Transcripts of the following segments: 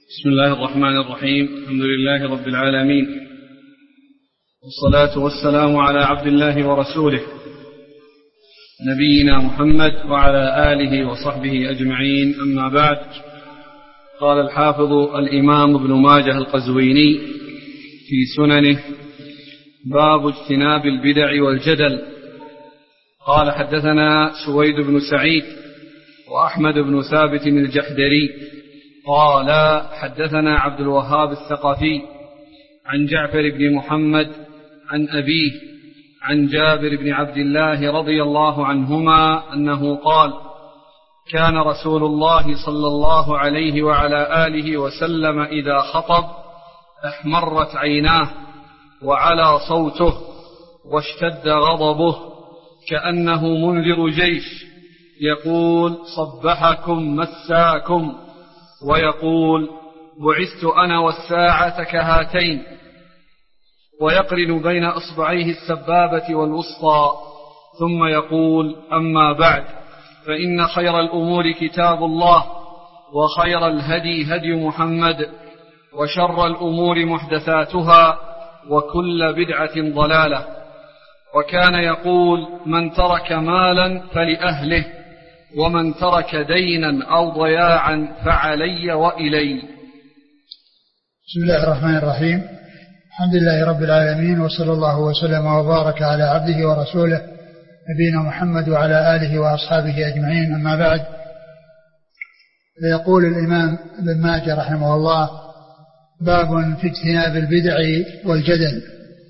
بسم الله الرحمن الرحيم. الحمد لله رب العالمين، والصلاة والسلام على عبد الله ورسوله نبينا محمد وعلى آله وصحبه أجمعين، أما بعد. قال الحافظ الإمام ابن ماجه القزويني في سننه: باب اجتناب البدع والجدل. قال: حدثنا سويد بن سعيد وأحمد بن ثابت الجحدري قال: حدثنا عبد الوهاب الثقفي عن جعفر بن محمد عن أبيه عن جابر بن عبد الله رضي الله عنهما أنه قال: كان رسول الله صلى الله عليه وعلى آله وسلم إذا خطب احمرت عيناه وعلى صوته واشتد غضبه كأنه منذر جيش، يقول: صبحكم مساكم، ويقول: بعثت أنا والساعة كهاتين، ويقرن بين أصبعيه السبابة والوسطى، ثم يقول: أما بعد، فإن خير الأمور كتاب الله، وخير الهدي هدي محمد، وشر الأمور محدثاتها، وكل بدعة ضلالة. وكان يقول: من ترك مالا فلأهله، ومن ترك دينا أو ضياعا فعلي وإلي. بسم الله الرحمن الرحيم. الحمد لله رب العالمين، وصلى الله وسلم وبارك على عبده ورسوله نبينا محمد وعلى آله وأصحابه أجمعين، أما بعد. فيقول الإمام ابن ماجه رحمه الله: باب في اجتناب البدع والجدل.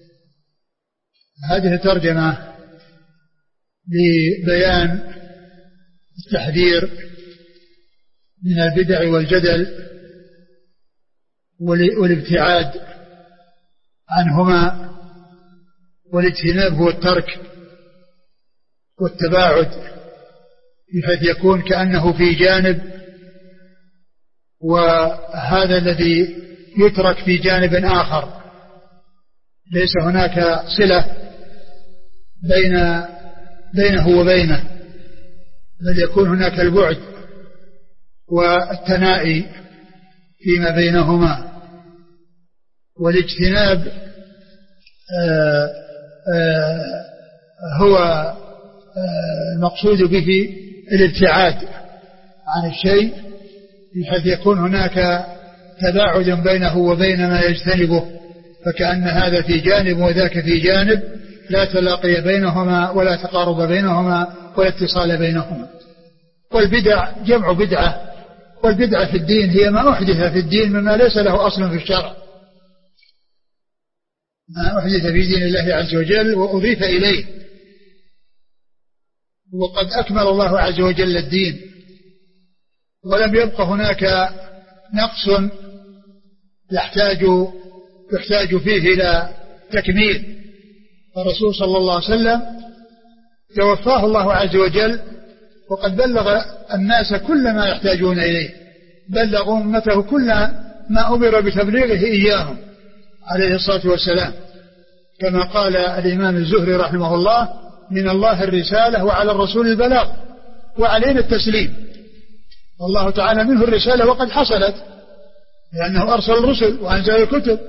هذه ترجمة لبيان التحذير من البدع والجدل والابتعاد عنهما، والاجتناب هو الترك والتباعد، بحيث يكون كأنه في جانب، وهذا الذي يترك في جانب آخر، ليس هناك صلة بينه وبينه، بل يكون هناك البعد والتنائي فيما بينهما. والاجتناب هو المقصود به الابتعاد عن الشيء، بحيث يكون هناك تباعد بينه وبين ما يجتنبه، فكأن هذا في جانب وذاك في جانب، لا تلاقي بينهما ولا تقارب بينهما ولا اتصال بينهما. والبدع جمع بدعة، والبدعة في الدين هي ما أحدث في الدين مما ليس له أصل في الشرع، ما أحدث في دين الله عز وجل وأضيف إليه. وقد أكمل الله عز وجل الدين، ولم يبق هناك نقص يحتاج فيه إلى تكميل. الرسول صلى الله عليه وسلم توفاه الله عز وجل وقد بلغ الناس كل ما يحتاجون إليه، بلغ أمته كل ما أمر بتبليغه إياهم عليه الصلاة والسلام، كما قال الإمام الزهري رحمه الله: من الله الرسالة وعلى الرسول البلاغ وعلينا التسليم. والله تعالى منه الرسالة وقد حصلت، لأنه أرسل الرسل وأنزل الكتب،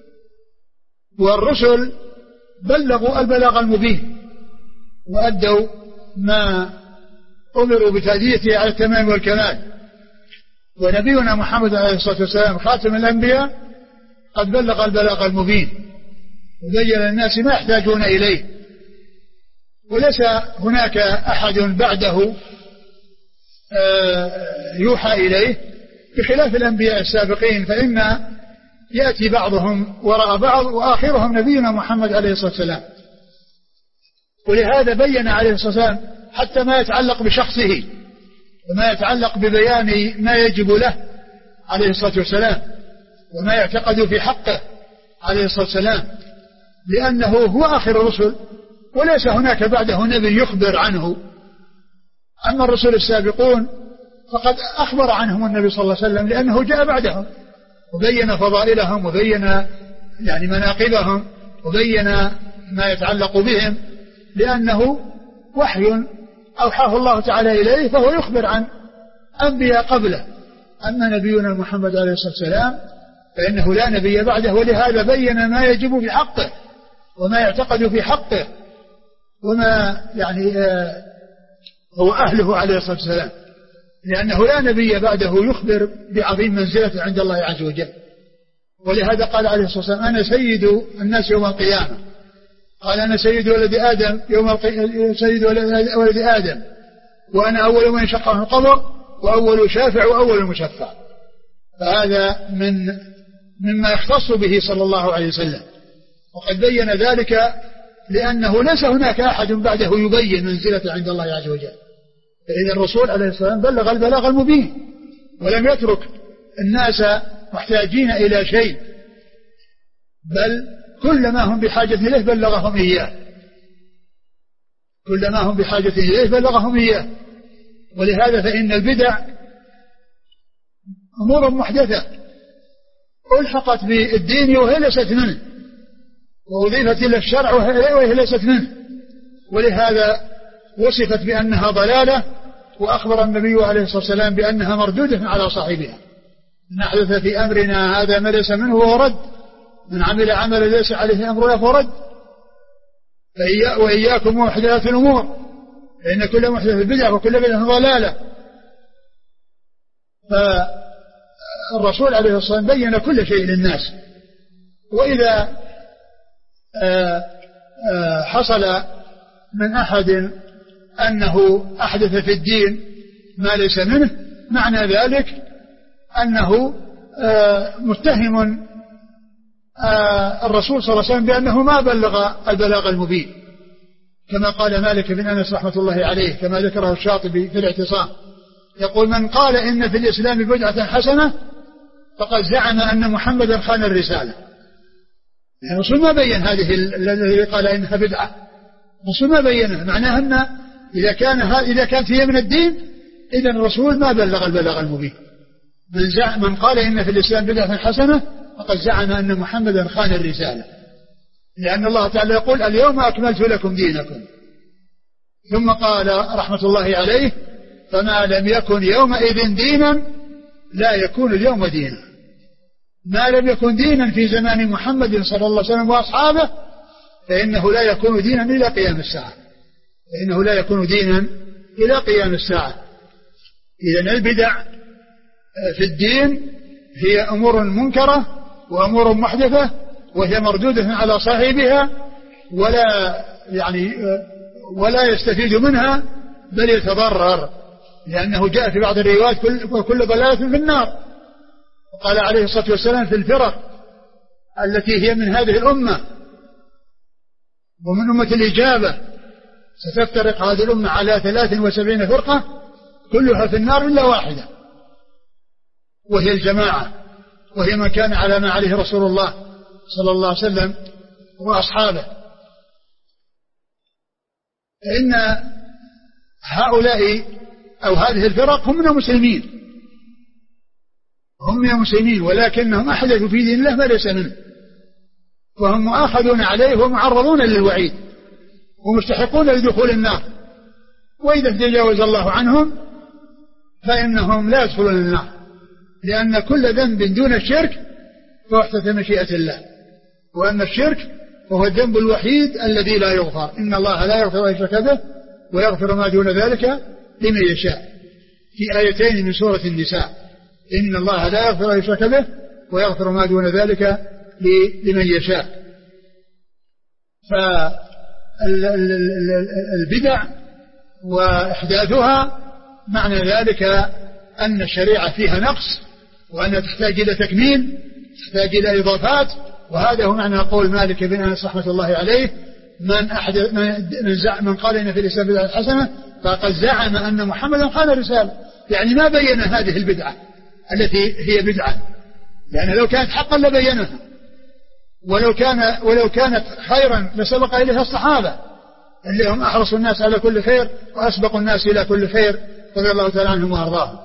والرسل بلغوا البلاغ المبين وأدوا ما أمروا بتأديته على التمام والكمال. ونبينا محمد عليه الصلاة والسلام خاتم الأنبياء قد بلغ البلاغ المبين وبين للناس ما يحتاجون إليه، وليس هناك أحد بعده يوحى إليه، بخلاف الأنبياء السابقين، فإن يأتي بعضهم وراء بعض، وآخرهم نبينا محمد عليه الصلاة والسلام. ولهذا بين عليه الصلاة والسلام حتى ما يتعلق بشخصه وما يتعلق ببيان ما يجب له عليه الصلاة والسلام وما يعتقد في حقه عليه الصلاة والسلام، لأنه هو آخر الرسل وليس هناك بعده نبي يخبر عنه. أما الرسل السابقون فقد أخبر عنهم النبي صلى الله عليه وسلم، لأنه جاء بعدهم وبين فضائلهم وبين مناقبهم وبين ما يتعلق بهم، لأنه وحي أوحاه الله تعالى إليه، فهو يخبر عن أنبياء قبله أما نبينا محمد عليه الصلاة والسلام فإنه لا نبي بعده، ولهذا بين ما يجب في حقه وما يعتقد في حقه وما يعني هو أهله عليه الصلاة والسلام، لأنه لا نبي بعده يخبر بعظيم منزلة عند الله عز وجل. ولهذا قال عليه الصلاة والسلام أنا سيد الناس يوم القيامة، قال أنا سيد ولد آدم سيد ولد آدم، وأنا أول من يشق عنه القبر وأول شافع وأول مشفع. فهذا مما يختص به صلى الله عليه وسلم، وقد بين ذلك لأنه ليس هناك أحد بعده يبين منزلة عند الله عز وجل. فإذا الرسول عليه الصلاة والسلام بلغ البلاغ المبين ولم يترك الناس محتاجين إلى شيء، بل كل ما هم بحاجة إليه بلغهم إياه، كل ما هم بحاجة إليه بلغهم إياه. ولهذا فإن البدع أمور محدثة ألحقت بالدين وهي ليست منه، وأضيفت إلى الشرع وهي ليست منه، ولهذا وصفت بأنها ضلالة، وأخبر النبي عليه الصلاة والسلام بأنها مردودة على صاحبها. من أحدث في أمرنا هذا ما ليس منه وهو رد، من عمل عملا ليس عليه أمرنا فهو رد. وإياكم ومحدثات الأمور فإن كل محدث بدعة وكل بدعة ضلالة. فالرسول عليه الصلاة والسلام بين كل شيء للناس. وإذا حصل من أحد أنه أحدث في الدين ما ليس منه، معنى ذلك أنه متهم الرسول صلى الله عليه وسلم بأنه ما بلغ البلاغ المبين، كما قال مالك بن أنس رحمة الله عليه، كما ذكره الشاطبي في الاعتصام، يقول من قال إن في الإسلام بدعة حسنة فقد زعم أن محمدا خان الرسالة. يعني الرسول ما بين هذه الذي قال إنها بدعة، الرسول ما بينها، معناها أن إذا كانت هي من الدين إذن الرسول ما بلغ البلاغ المبين. من قال إن في الإسلام بدعة حسنة فقد زعم أن محمدا خان الرسالة، لأن الله تعالى يقول اليوم أكملت لكم دينكم، ثم قال رحمة الله عليه فما لم يكن يومئذ دينا لا يكون اليوم دينا. ما لم يكن دينا في زمان محمد صلى الله عليه وسلم وأصحابه فإنه لا يكون دينا إلى قيام الساعة، فإنه لا يكون دينا إلى قيام الساعة. إذن البدع في الدين هي أمور منكرة وأمور محدثة، وهي مردودة على صاحبها ولا يستفيد منها بل يتضرر، لأنه جاء في بعض الروايات كل ضلالة في النار. وقال عليه الصلاة والسلام في الفرق التي هي من هذه الأمة ومن أمة الإجابة ستفترق هذه الأمة على 73 فرقة كلها في النار إلا واحدة، وهي الجماعة، وهي من كان على ما عليه رسول الله صلى الله عليه وسلم وأصحابه. فإن هؤلاء أو هذه الفرق هم من المسلمين، هم من المسلمين، ولكنهم أحدثوا في دين الله ما ليس منه، وهم مؤاخذون عليه ومعرضون للوعيد ومستحقون لدخول النار. وإذا تجاوز الله عنهم فإنهم لا يدخلون النار، لأن كل ذنب دون الشرك فهو تحت مشيئة الله، وأن الشرك وهو الذنب الوحيد الذي لا يغفر. إن الله لا يغفر أن يشرك به ويغفر ما دون ذلك لمن يشاء، في آيتين من سورة النساء، إن الله لا يغفر أن يشرك به ويغفر ما دون ذلك لمن يشاء. فالبدع وإحداثها معنى ذلك أن الشريعة فيها نقص، وأنها تحتاج إلى تكميل، تحتاج إلى إضافات. وهذا هو معنى قول مالك بن أنس رحمة الله عليه من قال إن في الإسلام بدعة حسنة فقد زعم أن محمدا خان الرسالة، يعني ما بين هذه البدعة التي هي بدعة، لأن لو كانت حقا لبينها، ولو كانت خيرا لسبق إليها الصحابة اللي هم أحرصوا الناس على كل خير وأسبقوا الناس إلى كل خير رضي الله تعالى عنهم وأرضاهم.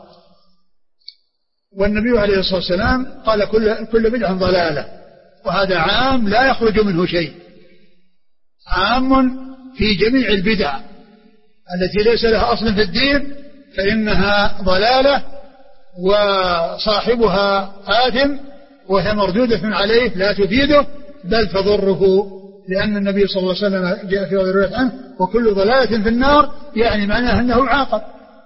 والنبي عليه الصلاة والسلام قال كل بدعة ضلالة، وهذا عام لا يخرج منه شيء، عام في جميع البدع التي ليس لها أصل في الدين فإنها ضلالة، وصاحبها آثم وهي مردودة عليه لا تفيده بل تضره، لأن النبي صلى الله عليه وسلم جاء في رواية عنه وكل ضلالة في النار، يعني معناه أنه عاقب.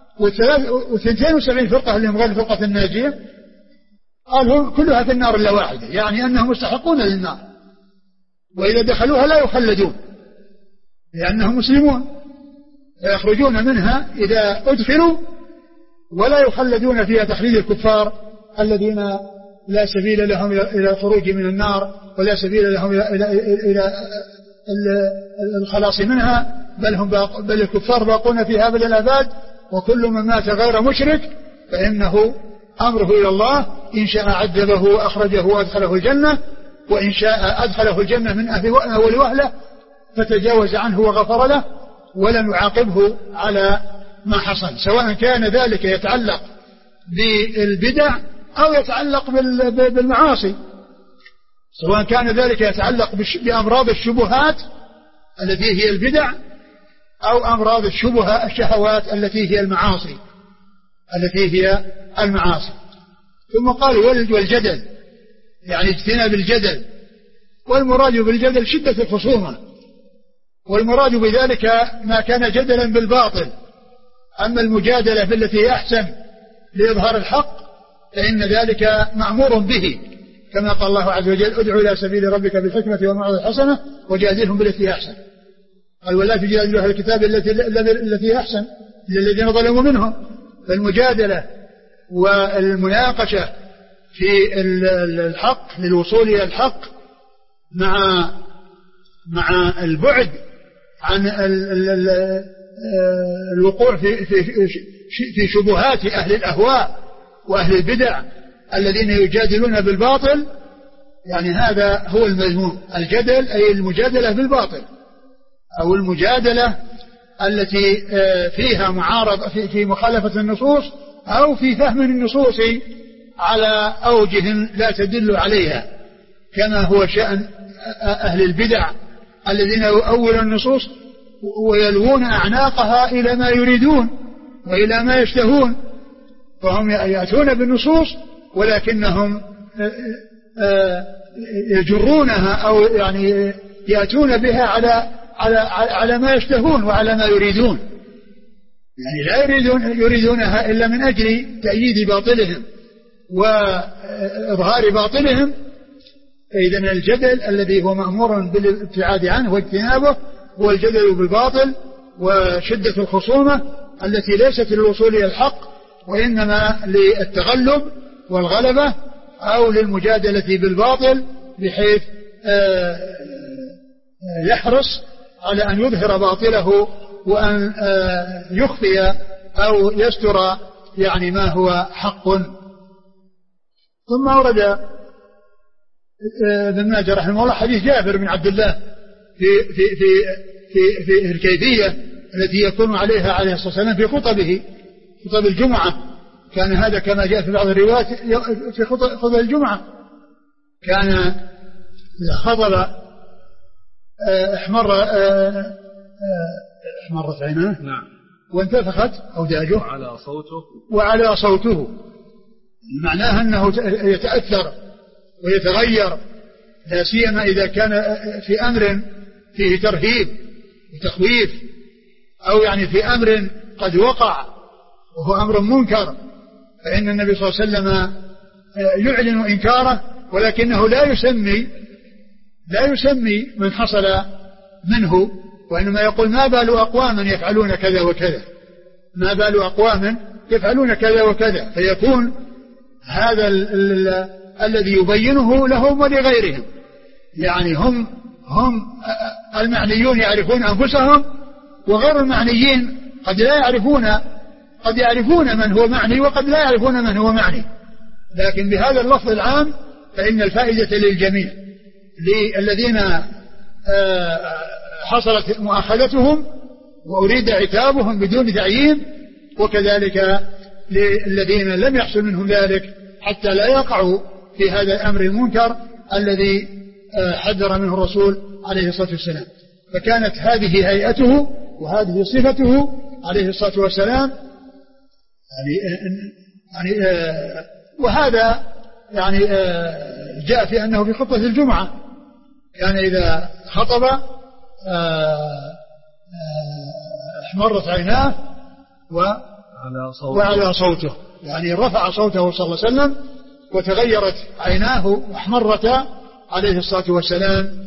و72 فرقة اللي هم غير الفرقة الناجية قالوا كلها في النار إلا واحدة، يعني أنهم مستحقون للنار، وإذا دخلوها لا يخلدون لأنهم مسلمون، فيخرجون منها إذا أدخلوا ولا يخلدون فيها تخليد الكفار الذين لا سبيل لهم إلى الخروج من النار ولا سبيل لهم إلى الخلاص منها، بل الكفار باقون فيها أبد الآباد. وكل من مات غير مشرك فإنه أمره إلى الله، إن شاء عذبه وأخرجه وأدخله الجنة، وإن شاء أدخله الجنة من أول وهلة فتجاوز عنه وغفر له ولم يعاقبه على ما حصل، سواء كان ذلك يتعلق بالبدع أو يتعلق بالمعاصي، سواء كان ذلك يتعلق بأمراض الشبهات التي هي البدع أو أمراض الشهوات التي هي المعاصي. ثم قال والجدل، يعني اجتناب الجدل، والمراد بالجدل شدة الخصومة، والمراد بذلك ما كان جدلا بالباطل. أما المجادلة بالتي هي أحسن لإظهار الحق فإن ذلك مأمور به، كما قال الله عز وجل ادعو إلى سبيل ربك بالحكمة والموعظة الحسنة وجادلهم بالتي هي أحسن. قال ولا تجادلوا أهل الكتاب التي هي أحسن للذين ظلموا منهم. فالمجادلة والمناقشة في الحق للوصول إلى الحق مع البعد عن الوقوع في شبهات أهل الأهواء وأهل البدع الذين يجادلون بالباطل، يعني هذا هو المذموم. الجدل أي المجادلة بالباطل أو المجادلة التي فيها معارضة في مخالفة النصوص أو في فهم النصوص على أوجه لا تدل عليها، كما هو شأن أهل البدع الذين يؤولون النصوص ويلوون أعناقها إلى ما يريدون وإلى ما يشتهون، فهم يأتون بالنصوص ولكنهم يجرونها أو يعني يأتون بها على ما يشتهون وعلى ما يريدون، يعني لا يريدونها إلا من أجل تأييد باطلهم وإظهار باطلهم. فإذن الجدل الذي هو مأمور بالابتعاد عنه واجتنابه هو الجدل بالباطل وشدة الخصومة التي ليست للوصول إلى الحق وإنما للتغلب والغلبة أو للمجادلة بالباطل، بحيث يحرص على أن يظهر باطله وأن يخفي أو يستر يعني ما هو حق. ثم أورد ابن ماجه رحمه الله حديث جابر بن عبد الله في الكيفية التي يكون عليها عليه الصلاة والسلام في خطب الجمعة. كان هذا كما جاء في بعض الروايات في خطب الجمعة، كان إذا خطب احمرت عيناه وانتفخت أوداجه وعلى صوته، معناه أنه يتأثر ويتغير، لا سيما إذا كان في أمر فيه ترهيب وتخويف أو يعني في أمر قد وقع وهو أمر منكر، فإن النبي صلى الله عليه وسلم يعلن إنكاره ولكنه لا يسمي من حصل منه، وإنما يقول ما بال أقوام يفعلون كذا وكذا، ما بال أقوام يفعلون كذا وكذا، فيكون هذا الذي يبينه لهم ولغيرهم، يعني هم المعنيون يعرفون أنفسهم وغير المعنيين قد يعرفون من هو معني وقد لا يعرفون من هو معني، لكن بهذا اللفظ العام فإن الفائدة للجميع، للذين حصلت مؤاخذتهم وأريد عتابهم بدون تعيين، وكذلك للذين لم يحصل منهم ذلك حتى لا يقعوا في هذا الأمر المنكر الذي حذر منه الرسول عليه الصلاة والسلام. فكانت هذه هيئته وهذه صفته عليه الصلاة والسلام، يعني يعني وهذا يعني جاء في أنه في خطبة الجمعة يعني إذا خطب احمرت عيناه وعلى صوته، يعني رفع صوته صلى الله عليه وسلم وتغيرت عيناه واحمرت عليه الصلاة والسلام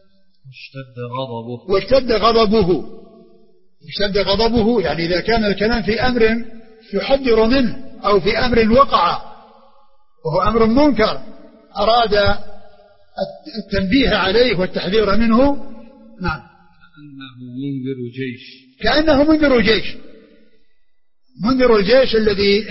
واشتد غضبه. يعني إذا كان الكلام في أمر يحذر منه أو في أمر وقع وهو أمر منكر أراد التنبيه عليه والتحذير منه. نعم، كأنه منذر الجيش الذي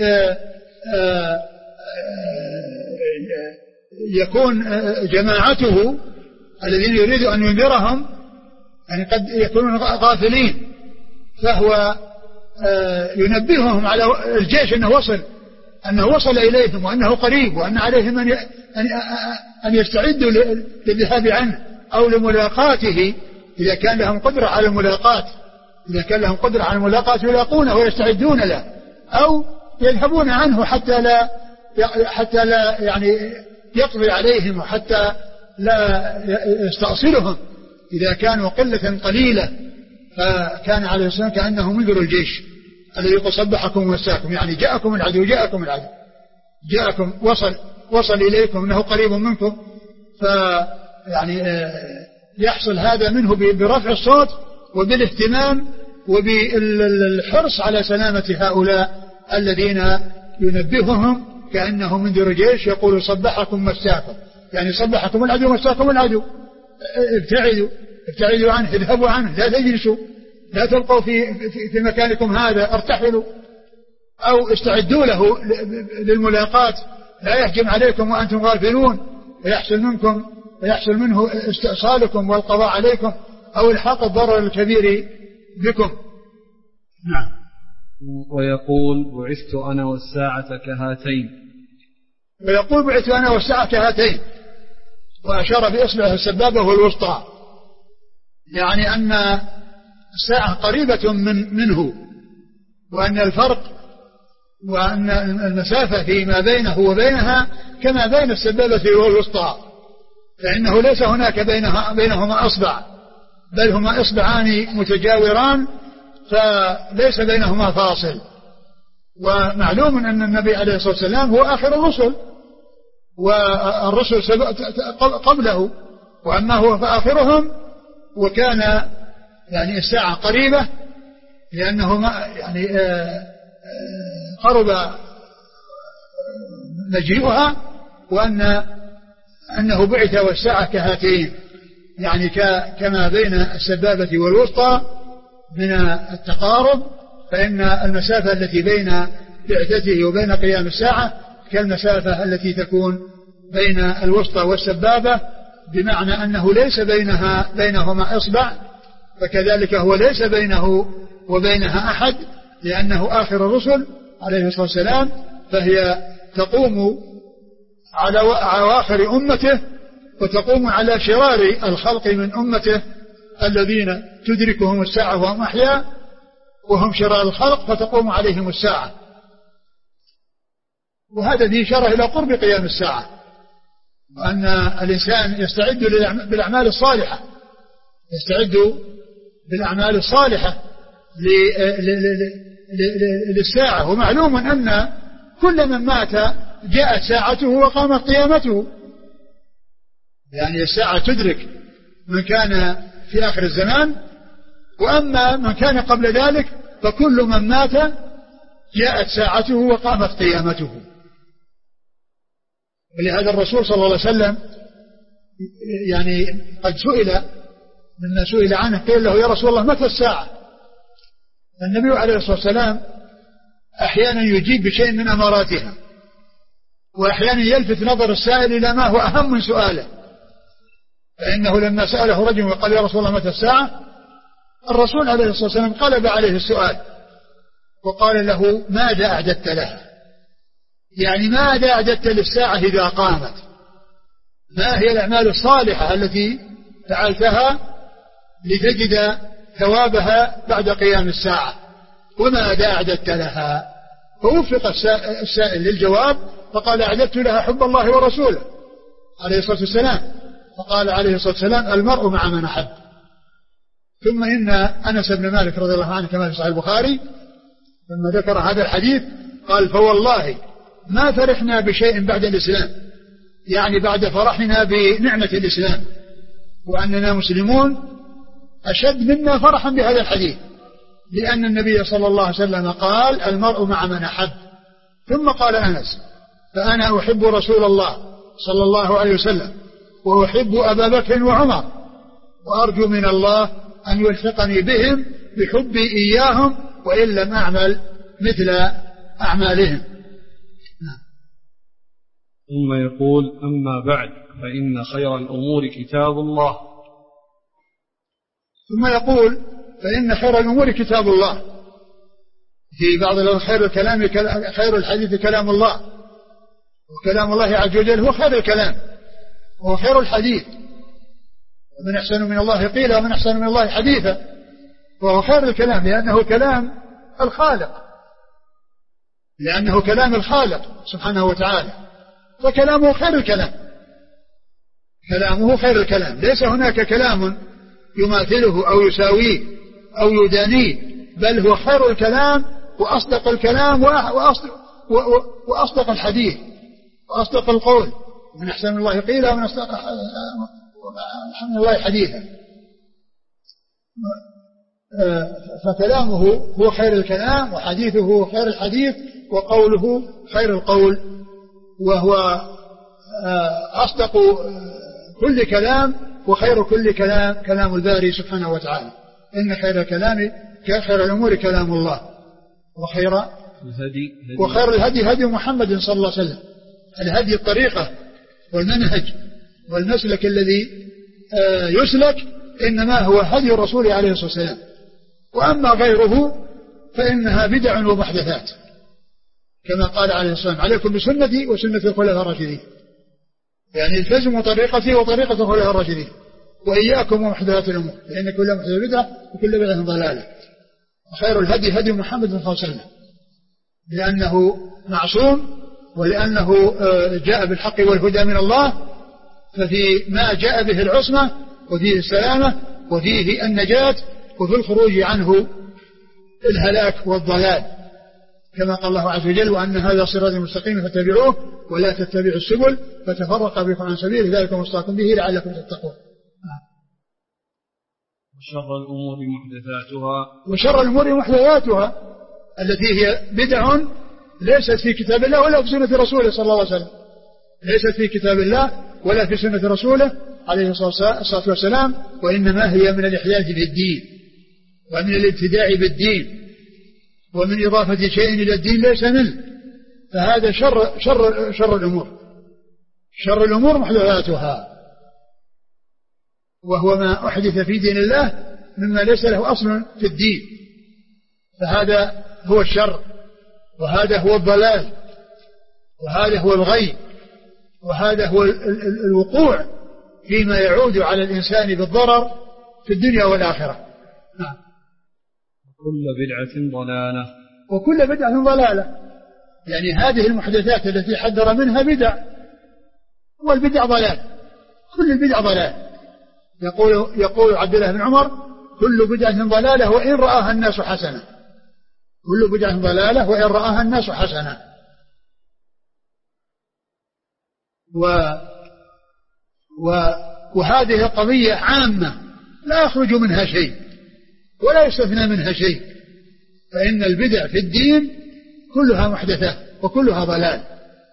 يكون جماعته الذين يريد أن ينذرهم يعني قد يكونون غافلين، فهو ينبههم على الجيش أنه وصل إليهم وأنه قريب وأن عليهم أن يستعدوا للذهاب عنه أو لملاقاته إذا كان لهم قدرة على الملاقاة يلاقونه ويستعدون له، أو يذهبون عنه حتى لا يعني يقضي عليهم وحتى لا يستأصلهم إذا كانوا قلة قليلة. فكان عليه الصلاة والسلام كأنه منذر الجيش الذي يصبحكم ومساكم، يعني جاءكم العدو جاءكم وصل إليكم أنه قريب منكم، فيعني يحصل هذا منه برفع الصوت وبالاهتمام وبالحرص على سلامة هؤلاء الذين ينبههم كأنه منذر جيش يقول صبحكم مساكم، يعني صبحكم العدو مساكم العدو، ابتعدوا عنه، اذهبوا عنه، لا تجلسوا، لا تبقوا في مكانكم هذا، ارتحلوا أو استعدوا له للملاقات، لا يهجم عليكم وأنتم غافلون ويحصل منه استئصالكم والقضاء عليكم أو الحاق الضرر الكبير بكم. نعم. ويقول بعثت أنا والساعة كهاتين، وأشار بإصبعه السبابة والوسطى، يعني أن الساعة قريبة منه، وأن الفرق وأن المسافة فيما بينه وبينها كما بين السبابة والوسطى، فإنه ليس هناك بينهما أصبع، بل هما إصبعان متجاوران فليس بينهما فاصل. ومعلوم أن النبي عليه الصلاة والسلام هو آخر الرسل، والرسل قبله، وأما هو فآخرهم، وكان يعني الساعة قريبة لأنه يعني قرب مجيئها، وأنه بعث والساعة كهاتين، يعني كما بين السبابة والوسطى من التقارب، فإن المسافة التي بين بعثته وبين قيام الساعة كالمسافة التي تكون بين الوسطى والسبابة، بمعنى أنه ليس بينهما إصبع، فكذلك هو ليس بينه وبينها أحد، لأنه آخر الرسل عليه الصلاة والسلام، فهي تقوم على أواخر أمته وتقوم على شرار الخلق من أمته الذين تدركهم الساعة وهم أحياء، وهم شرار الخلق فتقوم عليهم الساعة. وهذا فيه إشارة إلى قرب قيام الساعة، وأن الإنسان يستعد بالأعمال الصالحة للساعة. ومعلوم أن كل من مات جاءت ساعته وقامت قيامته، يعني الساعة تدرك من كان في آخر الزمان، وأما من كان قبل ذلك فكل من مات جاءت ساعته وقامت قيامته. ولهذا الرسول صلى الله عليه وسلم يعني قد سئل مما سئل عنه، قيل له يا رسول الله متى الساعة؟ النبي عليه الصلاة والسلام أحيانا يجيب بشيء من أماراتها، وأحيانا يلفت نظر السائل إلى ما هو أهم من سؤاله. فإنه لما سأله رجل وقال يا رسول الله متى الساعة، الرسول عليه الصلاة والسلام قلب عليه السؤال وقال له ماذا أعددت لها؟ يعني ماذا أعددت للساعة إذا قامت؟ ما هي الأعمال الصالحة التي فعلتها لتجد ثوابها بعد قيام الساعة؟ وماذا أعددت لها؟ فوفق السائل للجواب فقال أعددت لها حب الله ورسوله عليه الصلاة والسلام. فقال عليه الصلاة والسلام المرء مع من أحب. ثم إن أنس بن مالك رضي الله عنه كما في صحيح البخاري لما ذكر هذا الحديث قال فوالله ما فرحنا بشيء بعد الإسلام، يعني بعد فرحنا بنعمة الإسلام وأننا مسلمون أشد منا فرحا بهذا الحديث، لأن النبي صلى الله عليه وسلم قال المرء مع من أحب. ثم قال أنس فأنا أحب رسول الله صلى الله عليه وسلم وأحب أبا بكر وعمر وأرجو من الله أن يلحقني بهم بحبي إياهم وإن لم أعمل مثل أعمالهم. ثم يقول أما بعد فإن خير الأمور كتاب الله. ثم يقول فإن خير الأمور كتاب الله، في بعض خير الكلام خير الحديث كلام الله، وكلام الله عز وجل هو خير الكلام وهو خير الحديث، ومن أحسن من الله قيلا ومن أحسن من الله حديثا، وهو خير الكلام لأنه كلام الخالق، لأنه كلام الخالق سبحانه وتعالى، فكلامه خير الكلام، كلامه خير الكلام، ليس هناك كلام يماثله أو يساويه أو يدانيه، بل هو خير الكلام وأصدق الكلام وأصدق الحديث وأصدق القول، من أحسن من الله قيلا ومن أصدق من الله حديثا. فكلامه هو خير الكلام وحديثه خير الحديث وقوله خير القول، وهو أصدق كل كلام وخير كل كلام كلام الباري سبحانه وتعالى. إن خير الكلام خير الأمور كلام الله وخير الهدي هدي محمد صلى الله عليه وسلم. الهدي الطريقة والمنهج والمسلك الذي يسلك إنما هو هدي الرسول عليه الصلاة والسلام، وأما غيره فإنها بدع ومحدثات، كما قال عليه الصلاة والسلام عليكم بسنتي وسنة الخلفاء الراشدين، يعني التزموا طريقتي وطريقة الخلفاء الراشدين وإياكم ومحدثات الأمور، لأن كل محدثة بدعة وكل بدعة ضلالة. وخير الهدي هدي محمد صلى الله عليه وسلم، لأنه معصوم ولأنه جاء بالحق والهدى من الله، ففي ما جاء به العصمة وفيه السلامة وفيه النجاة وفي الخروج عنه الهلاك والضلال، كما قال الله عز وجل وأن هذا صراطي مستقيم فاتبعوه ولا تتبعوا السبل فتفرق بكم عن سبيله ذلك وصاكم به لعلكم تتقون. وشر الأمور محدثاتها التي هي بدع ليست في كتاب الله ولا في سنة رسوله صلى الله عليه وسلم، ليست في كتاب الله ولا في سنة رسوله عليه الصلاة والسلام، وإنما هي من الإحداث في الدين ومن الابتداع بالدين ومن إضافة شيء إلى الدين ليس منه، فهذا شر الأمور. شر الأمور محدثاتها، وهو ما أحدث في دين الله مما ليس له أصل في الدين، فهذا هو الشر، وهذا هو الضلال، وهذا هو الغي، وهذا هو الوقوع فيما يعود على الإنسان بالضرر في الدنيا والآخرة. وكل بدعة ضلالة، يعني هذه المحدثات التي حذر منها بدع، والبدع ضلال، كل البدع ضلال. يقول عبد الله بن عمر كل بدعة ضلالة وإن رآها الناس حسنة، كل بدعة ضلالة وإن رآها الناس حسنة. وهذه القضية عامة لا يخرج منها شيء ولا يستثنى منها شيء، فإن البدع في الدين كلها محدثات وكلها ضلال.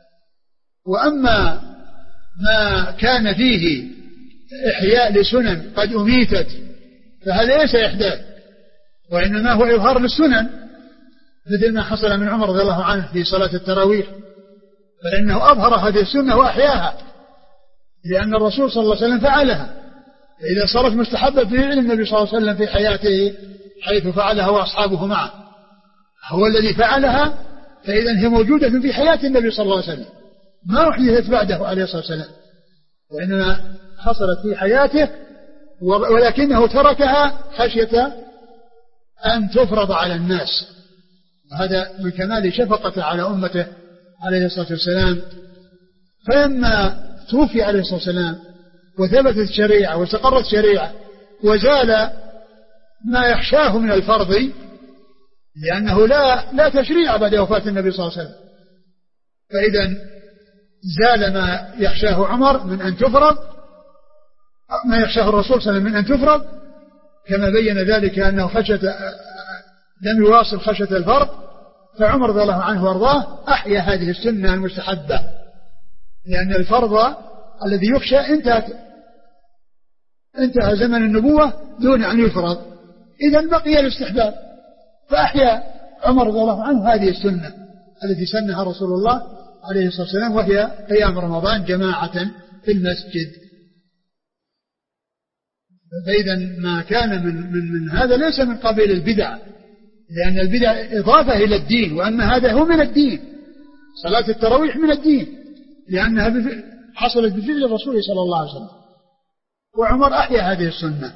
وأما ما كان فيه إحياء لسنن قد أميتت فهذا ليس إحداث، وإنما هو إظهار للسنن، مثل ما حصل من عمر رضي الله عنه في صلاة التراويح، فإنه أظهر هذه السنة وأحياها، لأن الرسول صلى الله عليه وسلم فعلها، إذا صارت مستحبة في فعل النبي صلى الله عليه وسلم في حياته حيث فعلها وأصحابه معه، هو الذي فعلها، فإذا هي موجودة في حياة النبي صلى الله عليه وسلم، ما أحدثت بعده عليه الصلاة والسلام، وإنما حصلت في حياته، ولكنه تركها خشية أن تفرض على الناس، هذا من كمال شفقته على أمته عليه الصلاة والسلام. فلما توفي عليه الصلاة والسلام وثبتت الشريعة واستقرت الشريعة وزال ما يخشاه من الفرض، لأنه لا تشريع بعد وفاة النبي صلى الله عليه وسلم، فإذا زال ما يخشاه عمر من أن تفرض، ما يخشاه الرسول صلى الله عليه وسلم من أن تفرض، كما بين ذلك أنه لم يواصل خشية الفرض، فعمر رضي الله عنه وارضاه أحيا هذه السنة المستحبة، لأن الفرض الذي يخشى انتهى زمن النبوة دون أن يفرض، إذن بقي الاستحباب، فأحيا عمر رضي الله عنه هذه السنة التي سنها رسول الله عليه الصلاة والسلام، وهي قيام رمضان جماعة في المسجد. فإذا ما كان من هذا ليس من قبيل البدع، لأن البدع إضافة إلى الدين، وأما هذا هو من الدين. صلاة التراويح من الدين لأنها حصلت بفعل الرسول صلى الله عليه وسلم، وعمر أحيا هذه السنة.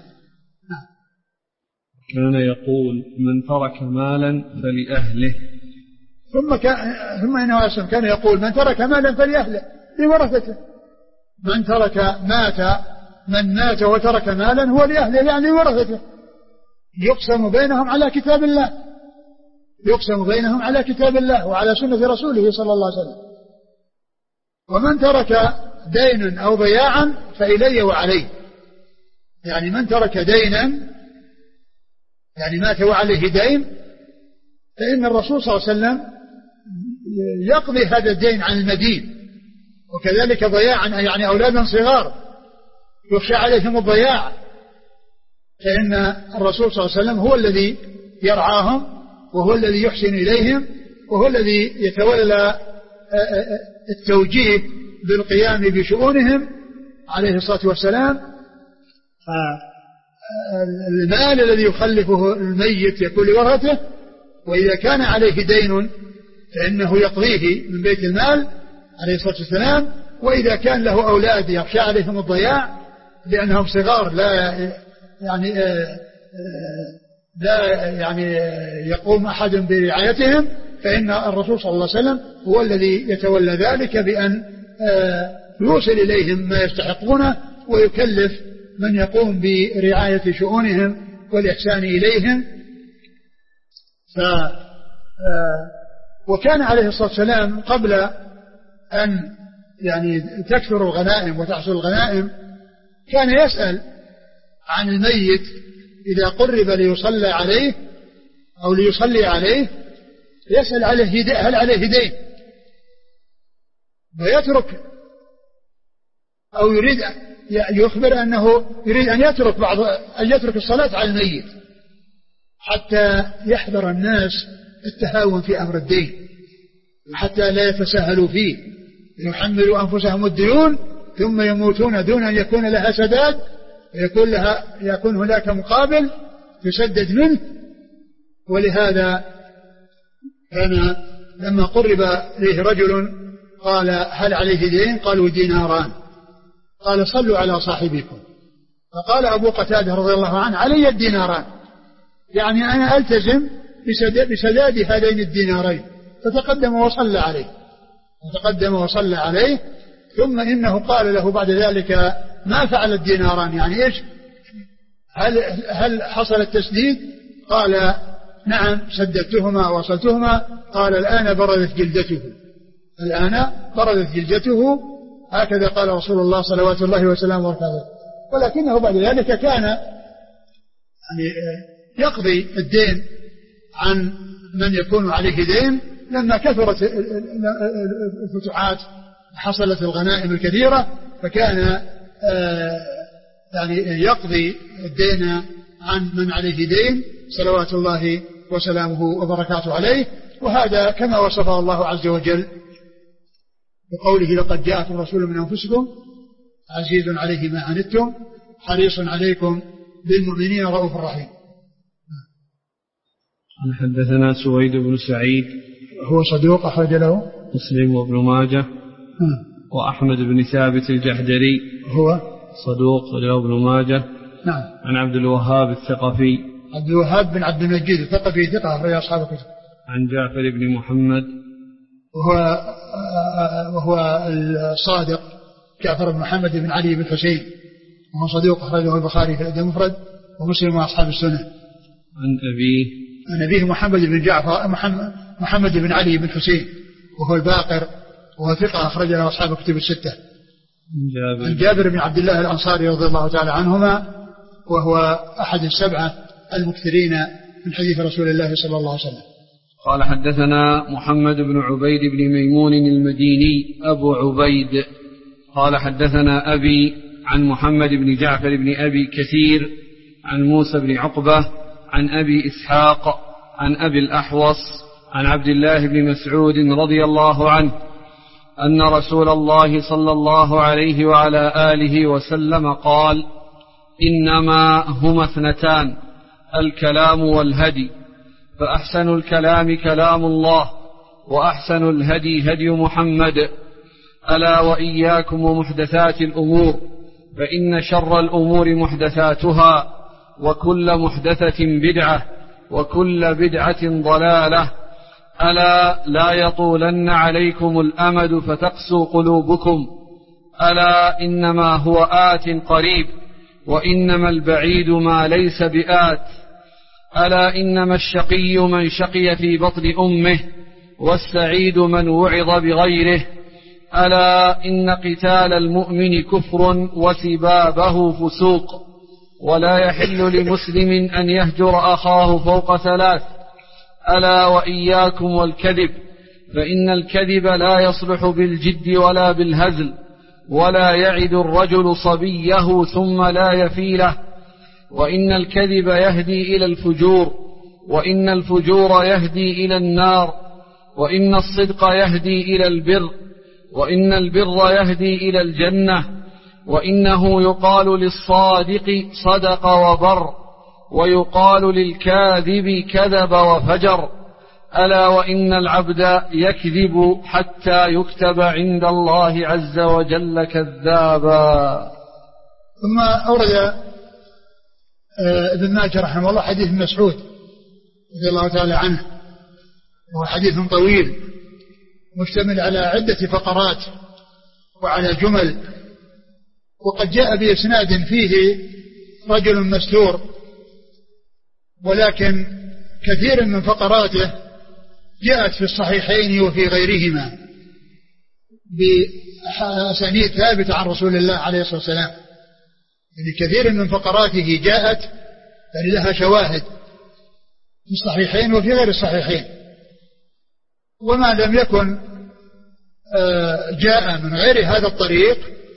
كان يقول من ترك مالا فلأهله. ثم إنه كان يقول من ترك مالا فلأهله لورثته. من مات وترك مالا هو لأهله يعني ورثته، يقسم بينهم على كتاب الله وعلى سنة رسوله صلى الله عليه وسلم. ومن ترك دينا أو ضياعا فإلي وعليه، يعني من ترك دينا يعني مات وعليه دين، فإن الرسول صلى الله عليه وسلم يقضي هذا الدين عن المدين. وكذلك ضياعا يعني أولادا صغار يخشى عليهم الضياع، فإن الرسول صلى الله عليه وسلم هو الذي يرعاهم، وهو الذي يحسن إليهم، وهو الذي يتولى التوجيه بالقيام بشؤونهم عليه الصلاة والسلام. المال الذي يخلفه الميت يكون لورثته، وإذا كان عليه دين فإنه يقضيه من بيت المال عليه الصلاة والسلام. وإذا كان له أولاد يخشى عليهم الضياع لأنهم صغار لا يقوم أحد برعايتهم، فإن الرسول صلى الله عليه وسلم هو الذي يتولى ذلك بأن يوصل إليهم ما يستحقونه، ويكلف من يقوم برعاية شؤونهم والإحسان إليهم. وكان عليه الصلاة والسلام قبل أن تكثر الغنائم وتحصل الغنائم كان يسأل عن الميت إذا قرب ليصلى عليه أو ليصلي عليه، يسأل هل عليه دين، ويترك أو يريد يخبر أنه يريد أن يترك الصلاة على الميت حتى يحذر الناس التهاون في أمر الدين، حتى لا يتساهلوا فيه، يحملوا أنفسهم الديون ثم يموتون دون أن يكون لها سداد، يكون هناك مقابل يسدد منه. ولهذا كان لما قرب إليه رجل قال هل عليه دين؟ قالوا ديناران. قال صلوا على صاحبكم. فقال أبو قتادة رضي الله عنه علي الديناران، يعني أنا ألتزم بسداد هذين الدينارين. فتقدم وصلى عليه ثم إنه قال له بعد ذلك ما فعل الديناران، يعني إيش؟ هل حصل التسديد؟ قال نعم سددتهما ووصلتهما. قال الآن بردت جلدته، هكذا قال رسول الله صلوات الله وسلامه وبركاته. ولكنه بعد ذلك كان يقضي الدين عن من يكون عليه دين لما كثرت الفتوحات، حصلت الغنائم الكثيرة، فكان يقضي الدين عن من عليه دين صلوات الله وسلامه وبركاته عليه. وهذا كما وصفه الله عز وجل بقوله لقد جاءكم رسول من أنفسكم عزيز عليه ما عنتم حريص عليكم بالمؤمنين رؤوف رحيم. حدثنا سويد بن سعيد هو صدوق أخرج له مسلم وابن ماجه. وأحمد بن ثابت الجحدري هو صدوق له ابن ماجه. نعم. عن عبد الوهاب الثقفي عبد الوهاب بن عبد المجيد الثقفي ثقة أخرج أصحاب الكتب. عن جعفر بن محمد وهو الصادق جعفر بن محمد بن علي بن حسين، وهو صدوق أخرجه البخاري في الأدب المفرد ومسلم وأصحاب السنة. عن أبيه محمد بن علي بن حسين وهو الباقر وهو ثقة أخرج له أصحاب الكتب الستة. عن جابر بن عبد الله الأنصاري رضي الله تعالى عنهما وهو أحد السبعة المكثرين من حديث رسول الله صلى الله عليه وسلم. قال حدثنا محمد بن عبيد بن ميمون المديني أبو عبيد قال حدثنا أبي عن محمد بن جعفر بن أبي كثير عن موسى بن عقبة عن أبي إسحاق عن أبي الأحوص عن عبد الله بن مسعود رضي الله عنه أن رسول الله صلى الله عليه وعلى آله وسلم قال: إنما هما اثنتان، الكلام والهدي، فأحسن الكلام كلام الله، وأحسن الهدي هدي محمد. ألا وإياكم ومحدثات الأمور، فإن شر الأمور محدثاتها، وكل محدثة بدعة، وكل بدعة ضلالة. ألا لا يطولن عليكم الأمد فتقسو قلوبكم. ألا إنما هو آت قريب، وإنما البعيد ما ليس بآت. ألا إنما الشقي من شقي في بطن أمه، والسعيد من وعظ بغيره. ألا إن قتال المؤمن كفر، وسبابه فسوق، ولا يحل لمسلم أن يهجر أخاه فوق ثلاث. ألا وإياكم والكذب، فإن الكذب لا يصلح بالجد ولا بالهزل، ولا يعد الرجل صبيه ثم لا يفيله. وإن الكذب يهدي إلى الفجور، وإن الفجور يهدي إلى النار، وإن الصدق يهدي إلى البر، وإن البر يهدي إلى الجنة. وإنه يقال للصادق صدق وبر، ويقال للكاذب كذب وفجر. ألا وإن العبد يكذب حتى يكتب عند الله عز وجل كذابا. ثم أورد ابن ماجه رحمه الله حديث ابن مسعود رضي الله تعالى عنه، وهو حديث طويل مشتمل على عدة فقرات وعلى جمل، وقد جاء بإسناد فيه رجل مستور، ولكن كثير من فقراته جاءت في الصحيحين وفي غيرهما بأسانيد ثابتة عن رسول الله عليه الصلاة والسلام. يعني كثير من فقراته جاءت يعني لها شواهد في الصحيحين وفي غير الصحيحين، وما لم يكن جاء من غير هذا الطريق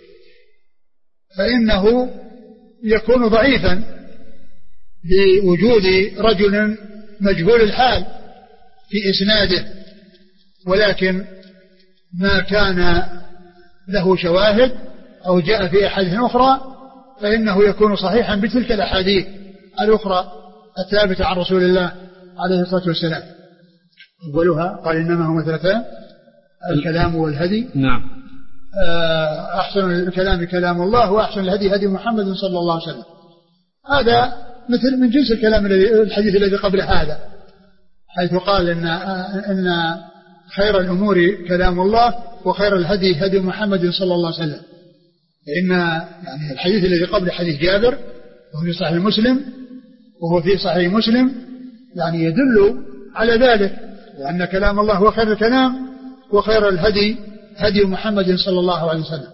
فإنه يكون ضعيفا لوجود رجل مجهول الحال في إسناده، ولكن ما كان له شواهد أو جاء في أحاديث أخرى فإنه يكون صحيحا بتلك الأحاديث الأخرى الثابتة عن رسول الله عليه الصلاة والسلام. أولها قال: إنما هما ثلاثان، الكلام والهدي. نعم. أحسن الكلام كلام الله، وأحسن الهدي هدي محمد صلى الله عليه وسلم. هذا مثل من جنس الكلام الحديث الذي قبل هذا، حيث قال إن خير الأمور كلام الله، وخير الهدي هدي محمد صلى الله عليه وسلم. لأن يعني الحديث الذي قبل حديث جابر وهو في صحيح مسلم يعني يدل على ذلك، لأن كلام الله هو خير الكلام، وخير الهدي هدي محمد صلى الله عليه وسلم.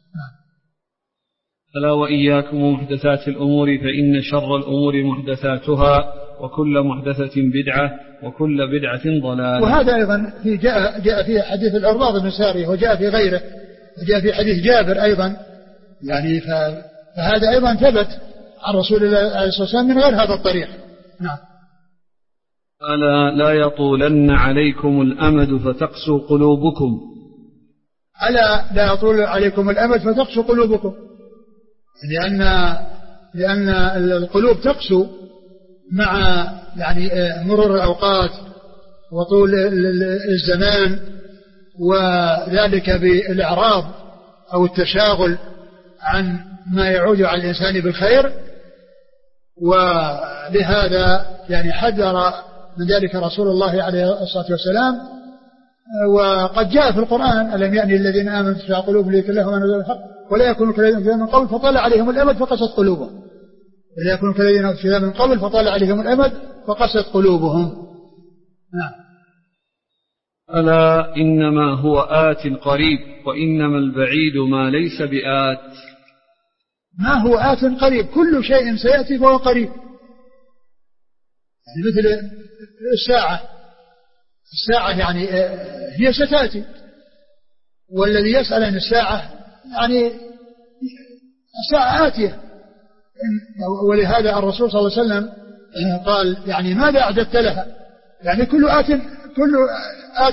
ألا وإياكم محدثات الأمور، فإن شر الأمور محدثاتها، وكل محدثة بدعة، وكل بدعة ضلالة. وهذا أيضا جاء في حديث العرباض بن سارية، وجاء في غيره، وجاء في حديث جابر أيضا، يعني فهذا أيضا ثبت عن رسول الله عليه الصلاة والسلام من غير هذا الطريق. نعم. ألا لا يطولن عليكم الأمد فتقسو قلوبكم. ألا لا يطول عليكم الأمد فتقسو قلوبكم، لأن القلوب تقسو مع يعني مرور الأوقات وطول الزمان، وذلك بالإعراض أو التشاغل عن ما يعود على الإنسان بالخير. ولهذا يعني حذر من ذلك رسول الله عليه الصلاة والسلام. وقد جاء في القرآن: ألم يأن الذين آمنوا تخشع قلوبهم لذكر الله وما نزل الحق ولا يكونوا كالذين من قبل فطال عليهم الأمد فقست قلوبهم. ولا يكونوا كالذين من قبل فطال عليهم الأمد فقست قلوبهم. نعم. ألا إنما هو آت قريب وإنما البعيد ما ليس بآت. ما هو آت قريب، كل شيء سيأتي فهو قريب. يعني مثل الساعة يعني هي ستأتي، والذي يسأل عن الساعة يعني الساعة آتية. ولهذا الرسول صلى الله عليه وسلم قال: يعني ماذا أعددت لها؟ يعني كل آت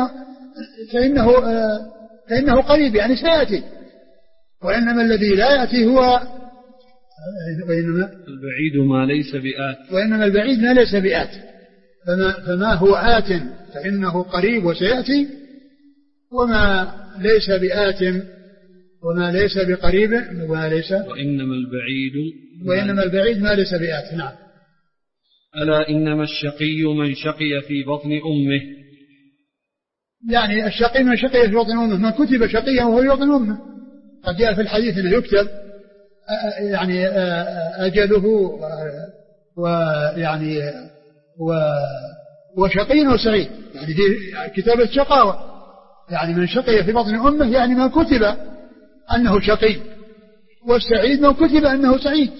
فإنه قريب، يعني سيأتي. وإنما الذي لا يأتي هو البعيد ما ليس بآت. وإنما البعيد ما ليس بآت. فما هو آت فإنه قريب وسيأتي، وما ليس بآت وما ليس بقريب وإنما البعيد ما ليس بآت. نعم. ألا إنما الشقي من شقي في بطن أمه. يعني الشقي من شقي في بطن أمه، من كتب شقيا وهو في بطن أمه. قد جاء في الحديث أنه يكتب يعني أجله ويعني وشقي وسعيد، يعني في كتابة شقاوة. يعني من شقي في بطن أمه يعني من كتب أنه شقي، والسعيد من كتب أنه سعيد.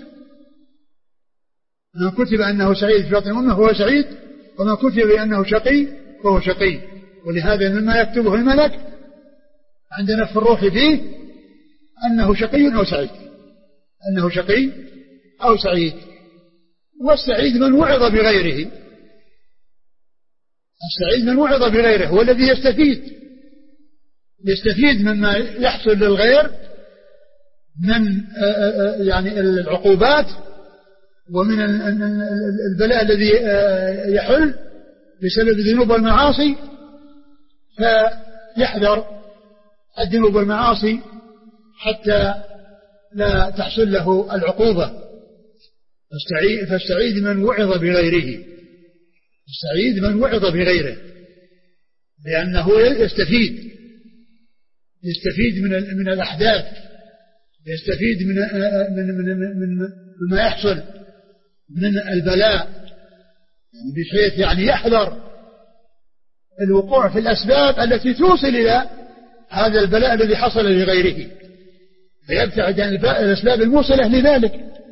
من كتب أنه سعيد في بطن أمه هو سعيد، ومن كتب أنه شقي فهو شقي. ولهذا مما يكتبه الملك عندنا في الروح فيه أنه شقي أو سعيد، أنه شقي أو سعيد. والسعيد من وعظ بغيره، السعيد من وعظ بغيره هو الذي يستفيد مما يحصل للغير من يعني العقوبات ومن البلاء الذي يحل بسبب الذنوب والمعاصي، فيحذر الذنوب والمعاصي حتى لا تحصل له العقوبة. فالسعيد من وعظ بغيره، السعيد من وعظ بغيره، لأنه يستفيد من الأحداث، يستفيد مما يحصل من البلاء، بحيث يعني يحذر الوقوع في الأسباب التي توصل إلى هذا البلاء الذي حصل لغيره، فيبتعد عن الأسباب الموصلة لذلك.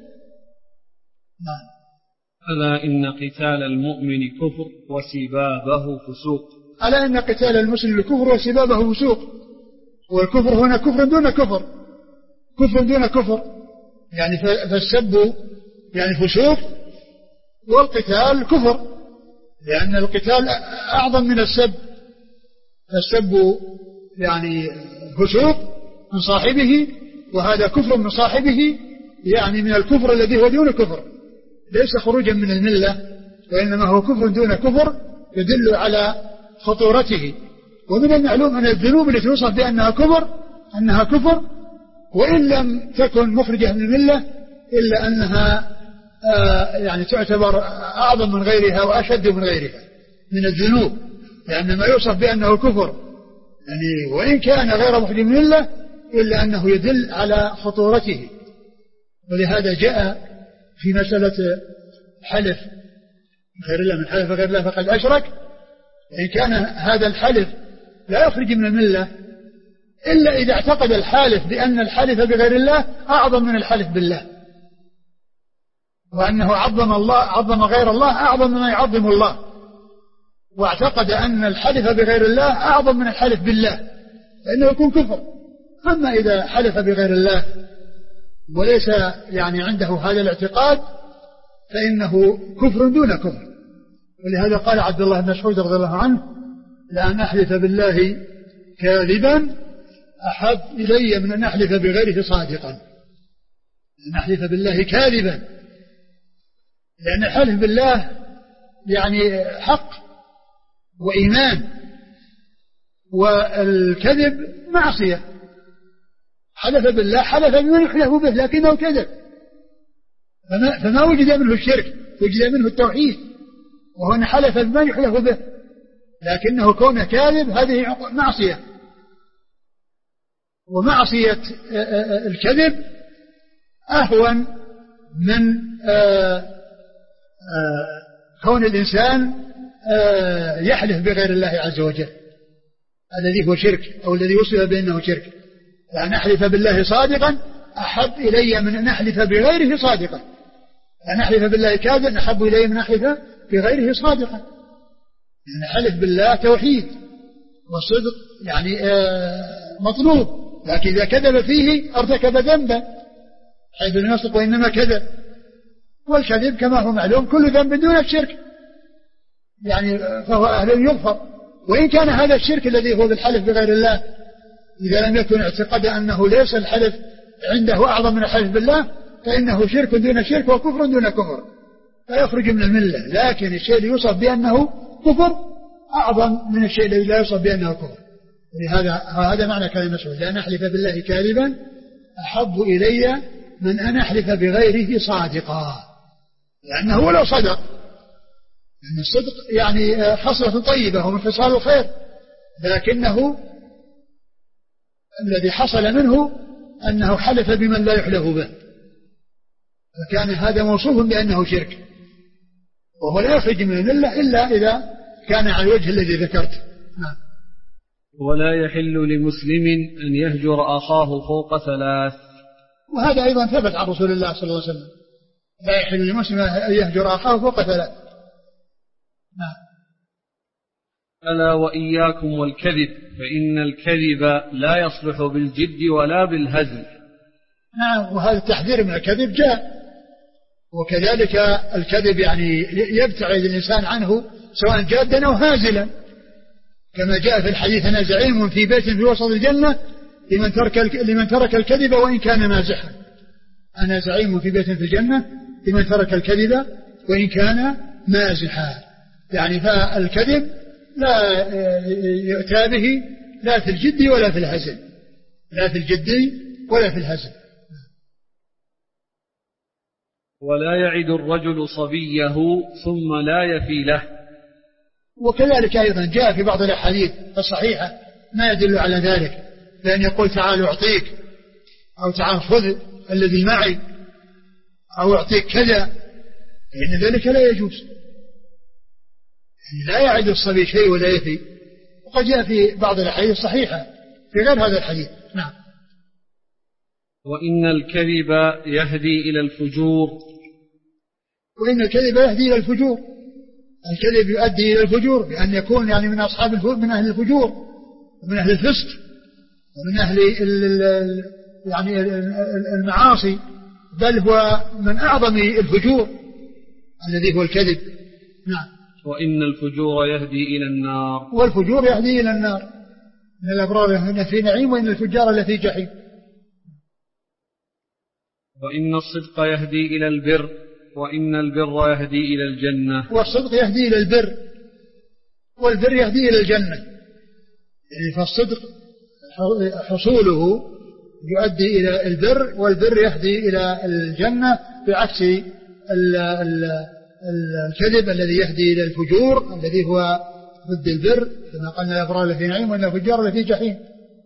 نعم. ألا إن قتال المؤمن كفر وسبابه فسوق. ألا إن قتال المسلم كفر وسبابه فسوق. والكفر هنا كفر دون كفر، كفر دون كفر، يعني فالسب يعني فسوق، والقتال كفر، لأن القتال أعظم من السب. فالسب يعني فسوق من صاحبه، وهذا كفر من صاحبه، يعني من الكفر الذي هو دون كفر، ليس خروجا من الملة، وإنما هو كفر دون كفر يدل على خطورته. ومن المعلوم أن الذنوب التي توصف بأنها كفر أنها كفر، وإن لم تكن مخرجة من الملة إلا أنها يعني تعتبر أعظم من غيرها وأشد من غيرها من الذنوب، لأن ما يوصف بأنه كفر يعني وإن كان غير مخرج من الملة إلا أنه يدل على خطورته. ولهذا جاء في مسألة حلف غير الله، من حلف غير الله فقد أشرك. إن كان هذا الحلف لا يخرج من الملة إلا إذا اعتقد الحالف بأن الحلف بغير الله أعظم من الحلف بالله، وأنه عظم غير الله أعظم مما يعظم الله، واعتقد أن الحلف بغير الله أعظم من الحلف بالله، فإنه يكون كفر. أما إذا حلف بغير الله وليس يعني عنده هذا الاعتقاد فإنه كفر دون كفر. ولهذا قال عبد الله بن مسعود رضي الله عنه: لأن أحلف بالله كاذبا أحب إلي من أن أحلف بغيره صادقا. أن أحلف بالله كاذبا، لأن الحلف بالله يعني حق وإيمان، والكذب معصية. حلف بالله حلف بمن يحلف به لكنه كذب، فما وجد منه الشرك، وجد منه التوحيد، وهو حلف بما يحلف به، لكنه كونه كاذب هذه معصية، ومعصية الكذب أهون من كون الإنسان يحلف بغير الله عز وجل الذي هو شرك، أو الذي وصف بأنه شرك. يعني نحلف بالله صادقا أحب إلي من أن أحلف بغيره صادقا، أن أحلف بالله كاذبا أحب إلي من أحلف بغيره صادقا. يعني حلف بالله توحيد والصدق يعني مطلوب، لكن إذا كذب فيه ارتكب ذنبا، حيث النصق وإنما كذب. والكذب كما هو معلوم كل ذنب دون الشرك، يعني فهو أهل يغفر، وإن كان هذا الشرك الذي هو بالحلف بغير الله إذا لم يكن اعتقد أنه ليس الحلف عنده أعظم من الحلف بالله فإنه شرك دون شرك وكفر دون كفر فيخرج من الملة. لكن الشيء اللي يوصف بأنه كفر أعظم من الشيء الذي لا يوصف بأنه كفر. هذا معنى كلمة مسعود، لأن أحلف بالله كاذبا أحب إلي من أن أحلف بغيره صادقا، لأنه ولو صدق، لأن الصدق يعني خصلة طيبة ومن خصال الخير، لكنه الذي حصل منه أنه حلف بمن لا يحلف به، فكان هذا موصوف بأنه شرك، وهو لا يخرج من الملة إلا إذا كان على الوجه الذي ذكرته. نعم. ولا يحل لمسلم أن يهجر أخاه فوق 3. وهذا أيضا ثبت عن رسول الله صلى الله عليه وسلم، لا يحل لمسلم أن يهجر أخاه فوق 3. نعم. ألا وإياكم والكذب فإن الكذب لا يصلح بالجد ولا بالهزل. نعم. وهذا التحذير من الكذب جاء، وكذلك الكذب يعني يبتعد الإنسان عنه سواء جادا أو هازلا، كما جاء في الحديث: أنا زعيم في بيت في وسط الجنة لمن ترك الكذب وإن كان مازحا. أنا زعيم في بيت في الجنة لمن ترك الكذب وإن كان مازحا. يعني فالكذب لا يؤتى به لا في الجد ولا في الهزل، لا في الجد ولا في الهزل. ولا يعد الرجل صبيه ثم لا يفي له. وكذلك أيضا جاء في بعض الأحاديث الصحيحة ما يدل على ذلك، لأن يقول: تعال أعطيك، أو تعال خذ الذي معي، أو أعطيك كذا، إن ذلك لا يجوز. لا يعد الصبي شيء ولا يفي. وقد جاء في بعض الأحاديث الصحيحة في غير هذا الحديث. نعم. وإن الكذب يهدي إلى الفجور. وإن الكذب يهدي إلى الفجور. الكذب يؤدي إلى الفجور بأن يكون يعني من أصحاب من أهل الفجور ومن أهل الفسق ومن أهل يعني المعاصي، بل هو من أعظم الفجور الذي هو الكذب. نعم. وإن الفجور يهدي إلى النار. والفجور يهدي إلى النار. إن الأبرار في نعيم وإن الفجار لفي جحيم. وإن الصدق يهدي إلى البر وإن البر يهدي إلى الجنة. والصدق يهدي إلى البر والبر يهدي إلى الجنة. يعني فالصدق حصوله يؤدي إلى البر، والبر يهدي إلى الجنة، بعكس الكذب الذي يهدي إلى الفجور الذي هو ضد البر، كما قال: الأبرار لفي نعيم وإن الفجار لفي جحيم.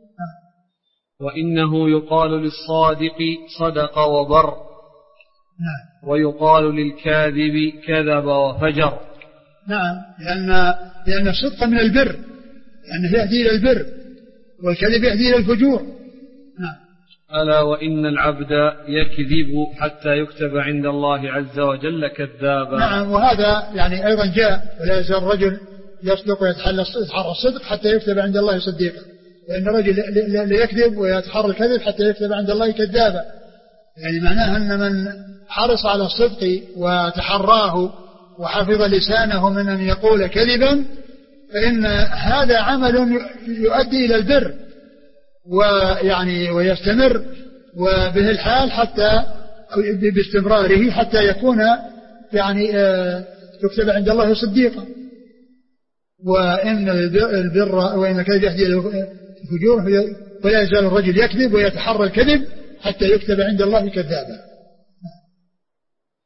وإنه يقال للصادق صدق وبر. نعم. ويقال للكاذب كذب وفجر. نعم. لأن الصدق من البر، لأنه يهدي إلى البر، والكذب يهدي إلى الفجور. نعم. ألا وإن العبد يكذب حتى يكتب عند الله عز وجل كذابا. نعم. وهذا يعني أيضا جاء: ولا يزال الرجل يصدق ويتحرى الصدق حتى يكتب عند الله صديقا. وإن الرجل ليكذب ويتحرى الكذب حتى يكتب عند الله كذابا. يعني معناه أن من حرص على الصدق وتحراه وحفظ لسانه من أن يقول كذبا فإن هذا عمل يؤدي إلى البر، ويعني ويستمر وبه الحال حتى باستمراره حتى يكون يعني يكتب عند الله صديقا. وإن البر وإن الكذب يهدي إلى الفجور، ولا يزال الرجل يكذب ويتحرى الكذب حتى يكتب عند الله كذابا.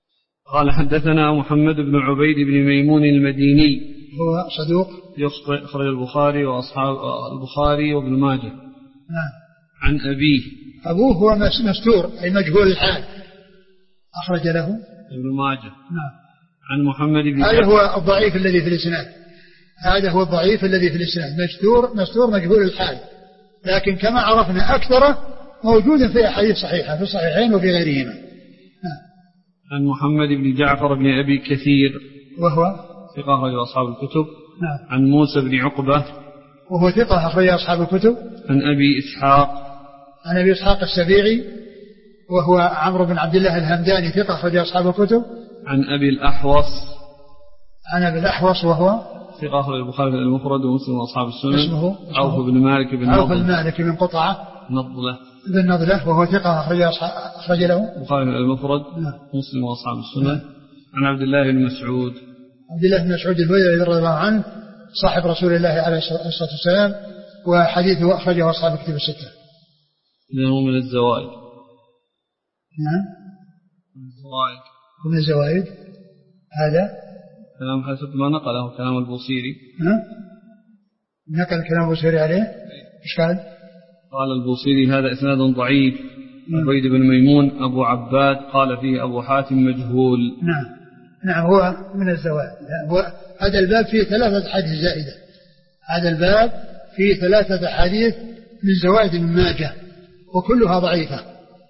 قال حدثنا محمد بن عبيد بن ميمون المديني هو صدوق يخطئ، أخرج البخاري وأصحاب البخاري وابن ماجه. نعم. عن أبيه. أبوه هو مستور أي مجهول الحال، أخرج له ابن ماجه. نعم. عن محمد بن هذا هو الضعيف الذي في الإسناد، هذا هو الضعيف الذي في الإسناد، مستور مجهول الحال، لكن كما عرفنا أكثره موجود في أحاديث صحيحة في الصحيحين وفي غيرهما. عن محمد بن جعفر بن أبي كثير وهو ثقة أخرج أصحاب الكتب. نعم. عن موسى بن عقبة وهو ثقة أخرج أصحاب الكتب. عن أبي إسحاق عن أبي إسحاق السبيعي وهو عمرو بن عبد الله الهمداني ثقة أخرج أصحاب الكتب. عن أبي الأحوص. عن أبي الأحوص وهو ثقة أخرج البخاري المفرد ومسلم وأصحاب السنن. اسمه عوف بن مالك بن عوف المالك بن قطعة نضلة بن نضلة وهو ثقة أخرج له البخاري المفرد مسلم وأصحاب السنن. عن عبد الله بن مسعود. عبد الله بن مسعود البدري رضي الله عنه صاحب رسول الله عليه الصلاة والسلام، وحديثه أخرجه أصحاب الكتب الستة. إنه من الزوائد. نعم. من الزوائد. من الزوائد هذا كلام حسب ما نقله كلام البوصيري. نقل كلام البوصيري عليه. إيش قال؟ قال البوصيري هذا إسناد ضعيف. عبيد بن ميمون أبو عباد قال فيه أبو حاتم مجهول. نعم هو من الزوائد. هذا الباب فيه 3 أحاديث زائدة، هذا الباب فيه 3 أحاديث من زوائد ابن ماجه وكلها ضعيفة.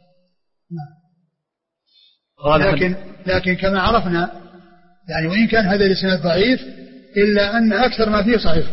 لكن كما عرفنا يعني وإن كان هذا الإسناد ضعيف إلا أن أكثر ما فيه صحيح.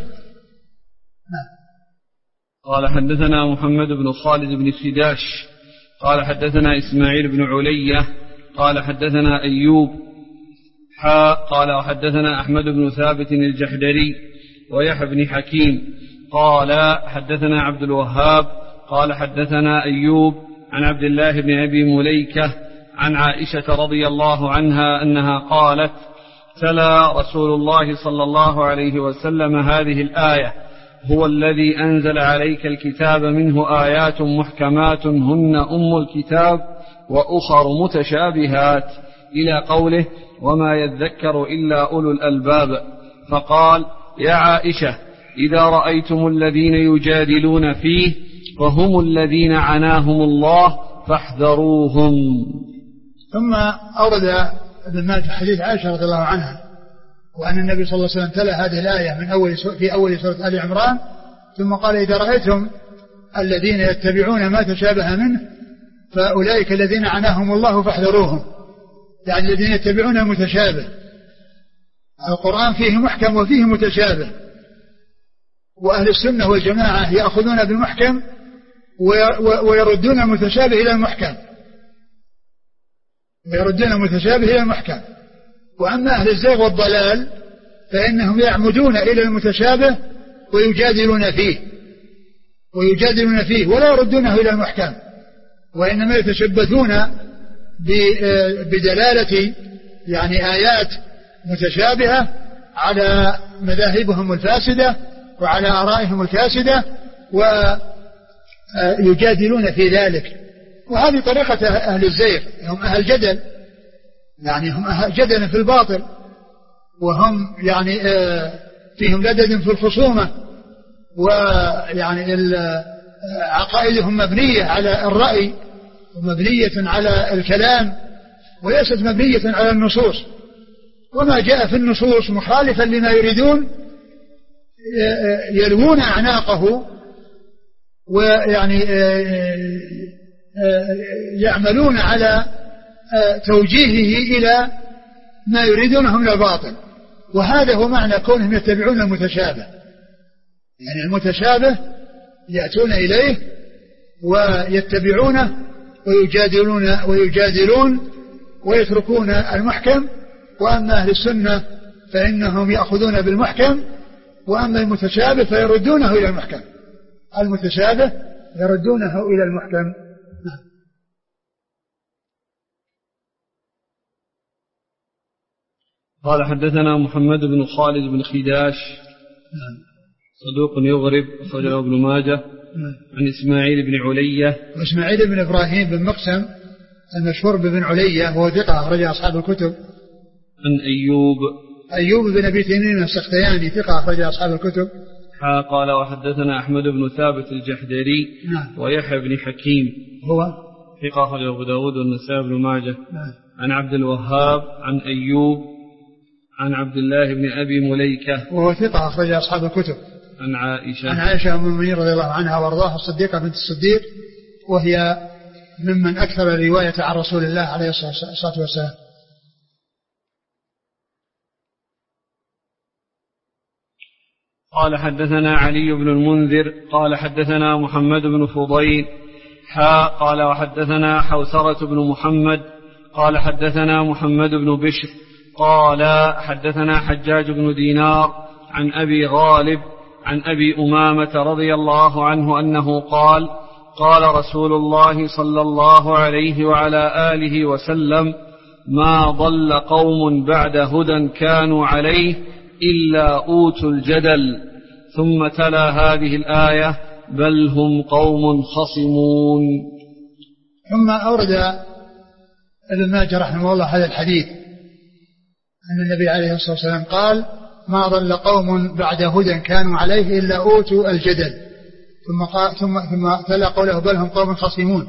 قال حدثنا محمد بن خالد بن خداش قال حدثنا إسماعيل بن علية قال حدثنا أيوب قال وحدثنا أحمد بن ثابت الجحدري ويحيى بن حكيم قال حدثنا عبد الوهاب قال حدثنا أيوب عن عبد الله بن أبي مليكة عن عائشة رضي الله عنها أنها قالت: تلا رسول الله صلى الله عليه وسلم هذه الآية: هو الذي أنزل عليك الكتاب منه آيات محكمات هن أم الكتاب وأخر متشابهات إلى قوله: وما يذكر إلا أولو الألباب. فقال: يا عائشة، إذا رأيتم الذين يجادلون فيه فهم الذين عناهم الله فاحذروهم. ثم أورد ابن ماجه حديث عائشة رضي الله عنها وأن النبي صلى الله عليه وسلم تلا هذه الآية في أول سورة آل عمران، ثم قال: إذا رأيتم الذين يتبعون ما تشابه منه فأولئك الذين عناهم الله فاحذروهم، يعني الذين يتبعون المتشابه. القرآن فيه محكم وفيه متشابه، وأهل السنة والجماعة يأخذون بالمحكم ويردون المتشابه إلى المحكم، وأما أهل الزيغ والضلال فإنهم يعمدون إلى المتشابه ويجادلون فيه ولا يردونه إلى المحكم، وإنما يتشبثون بدلالة يعني آيات متشابهة على مذاهبهم الفاسدة وعلى آرائهم الكاسدة ويجادلون في ذلك. وهذه طريقة أهل الزيغ، هم أهل جدل، يعني هم أهل جدل في الباطل، وهم يعني فيهم لدد في الخصومة، ويعني عقائدهم مبنية على الرأي ومبنية على الكلام وليست مبنية على النصوص، وما جاء في النصوص مخالفا لما يريدون يلوون أعناقه ويعني يعملون على توجيهه إلى ما يريدونه من الباطل. وهذا هو معنى كونهم يتبعون المتشابه، يعني المتشابه يأتون إليه ويتبعونه ويجادلون ويتركون المحكم. وأما أهل السنة فإنهم يأخذون بالمحكم، وأما المتشابه فيردونه إلى المحكم. المتشابه يردونه إلى المحكم. قال حدثنا محمد بن خالد بن خداش صدوق يغرب أخرجه ابن ماجه عن إسماعيل بن علية. وإسماعيل بن إبراهيم بن مقسم المشهور بن علية وهو ثقة أخرج أصحاب الكتب. عن أيوب بن أبي تميم السختياني ثقة أخرج أصحاب الكتب. قال وحدثنا أحمد بن ثابت الجحدري ويحيى بن حكيم هو ثقة أخرج أبو داود والنسائي بن ماجه عن عبد الوهاب عن أيوب عن عبد الله بن أبي مليكة وهو ثقة أخرج أصحاب الكتب. عن عائشة أم المؤمنين رضي الله عنها وارضاها الصديقة بنت الصديق، وهي ممن أكثر رواية عن رسول الله عليه الصلاة والسلام. قال حدثنا علي بن المنذر قال حدثنا محمد بن فضيل قال وحدثنا حوثرة بن محمد قال حدثنا محمد بن بشر قال حدثنا حجاج بن دينار عن أبي غالب عن أبي أمامة رضي الله عنه أنه قال قال رسول الله صلى الله عليه وعلى آله وسلم ما ضل قوم بعد هدى كانوا عليه إلا أوتوا الجدل، ثم تلا هذه الآية بل هم قوم خصمون. ثم أورد ابن ماجه رحمه الله هذا الحديث أن النبي عليه الصلاة والسلام قال ما ضل قوم بعد هدى كانوا عليه إلا أوتوا الجدل، ثم تلا قوله بل هم قوم خصمون.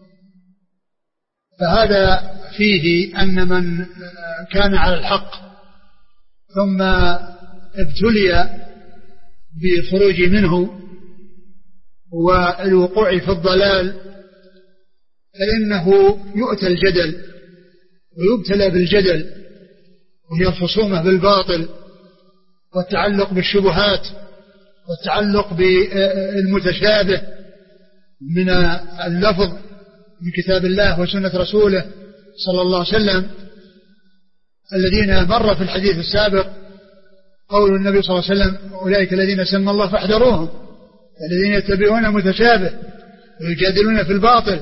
فهذا فيه أن من كان على الحق ثم ابتلي بالخروج منه والوقوع في الضلال فإنه يؤتى الجدل ويبتلى بالجدل، وهي الخصومة بالباطل والتعلق بالشبهات والتعلق بالمتشابه من اللفظ من كتاب الله وسنة رسوله صلى الله عليه وسلم، الذين مر في الحديث السابق قول النبي صلى الله عليه وسلم أولئك الذين سمى الله فاحذروهم، الذين يتبعون متشابه ويجادلون في الباطل،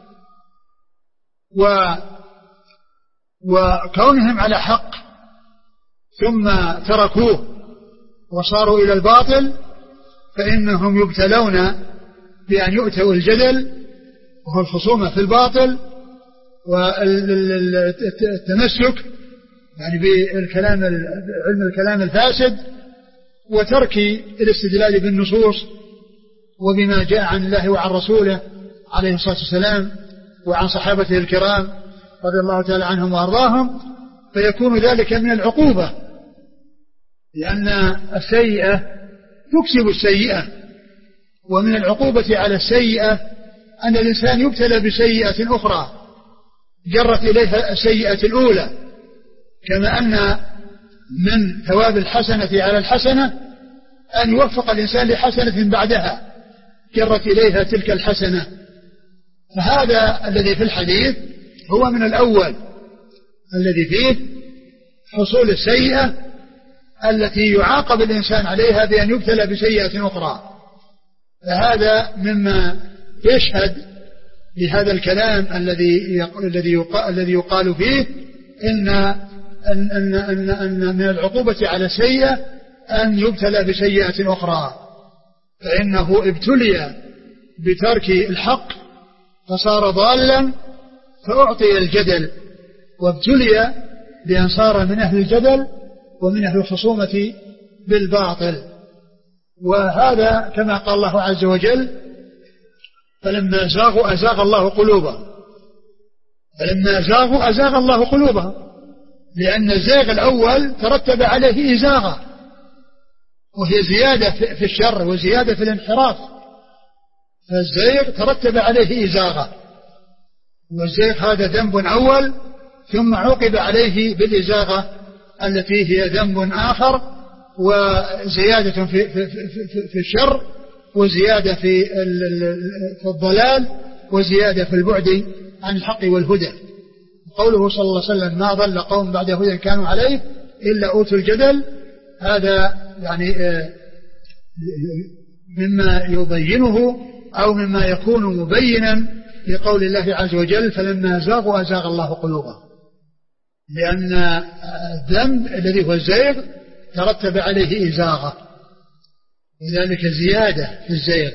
وكونهم على حق ثم تركوه وصاروا إلى الباطل فإنهم يبتلون بأن يؤتوا الجدل وهو الخصومة في الباطل والتمسك يعني بالكلام علم الكلام الفاسد وترك الاستدلال بالنصوص وبما جاء عن الله وعن رسوله عليه الصلاة والسلام وعن صحابته الكرام رضي الله تعالى عنهم وأرضاهم، فيكون ذلك من العقوبة، لأن السيئة تكسب السيئة، ومن العقوبة على السيئة أن الإنسان يبتلى بسيئة أخرى جرت إليها السيئة الأولى، كما أن من ثواب الحسنة على الحسنة أن يوفق الإنسان لحسنة بعدها جرت إليها تلك الحسنة. فهذا الذي في الحديث هو من الأول الذي فيه حصول السيئة التي يعاقب الإنسان عليها بأن يبتلى بسيئة أخرى، فهذا مما يشهد لهذا الكلام الذي يقال فيه إن من العقوبة على السيئة أن يبتلى بسيئة أخرى، فإنه ابتلي بترك الحق فصار ضالا فأعطي الجدل، وابتلي بأن صار من أهل الجدل ومن أهل الخصومة بالباطل. وهذا كما قال الله عز وجل فلما زاغوا أزاغ الله قلوبهم، فلما زاغوا أزاغ الله قلوبهم، لأن الزاغ الأول ترتب عليه إزاغة وهي زيادة في الشر وزيادة في الانحراف، فالزيغ ترتب عليه إزاغة، والزيغ هذا ذنب أول ثم عوقب عليه بالإزاغة التي هي ذنب آخر وزيادة في الشر وزيادة في الضلال وزيادة في البعد عن الحق والهدى. قوله صلى الله عليه وسلم ما ضل قوم بعد هدى كانوا عليه إلا أوتوا الجدل، هذا يعني مما يبينه أو مما يكون مبينا لقول الله عز وجل فلما زاغوا أزاغ الله قلوبهم، لأن الذنب الذي هو الزيغ ترتب عليه إزاغة، لذلك زيادة في الزيغ،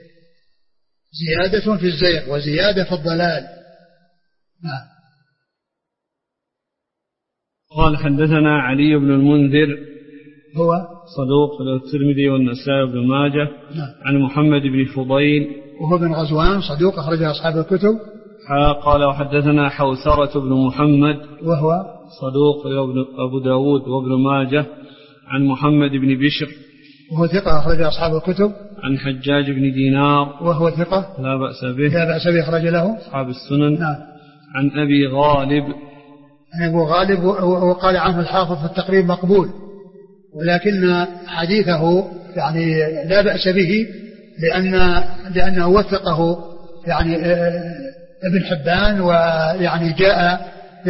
زيادة في الزيغ وزيادة في الضلال. قال حدثنا علي بن المنذر هو صدوق له الترمذي والنسائي بن ماجه. نعم. عن محمد بن فضيل وهو بن غزوان صدوق أخرج أصحاب الكتب. قال وحدثنا حوثرة بن محمد وهو صدوق أبو داود وابن ماجه. عن محمد بن بشر وهو ثقة أخرج أصحاب الكتب. عن حجاج بن دينار وهو ثقة لا بأس به أخرج له أصحاب السنن. نعم. عن أبي غالب أبو غالب وقال عنه الحافظ في التقريب مقبول، ولكن حديثه يعني لا بأس به لأنه وثقه يعني ابن حبان، ويعني جاء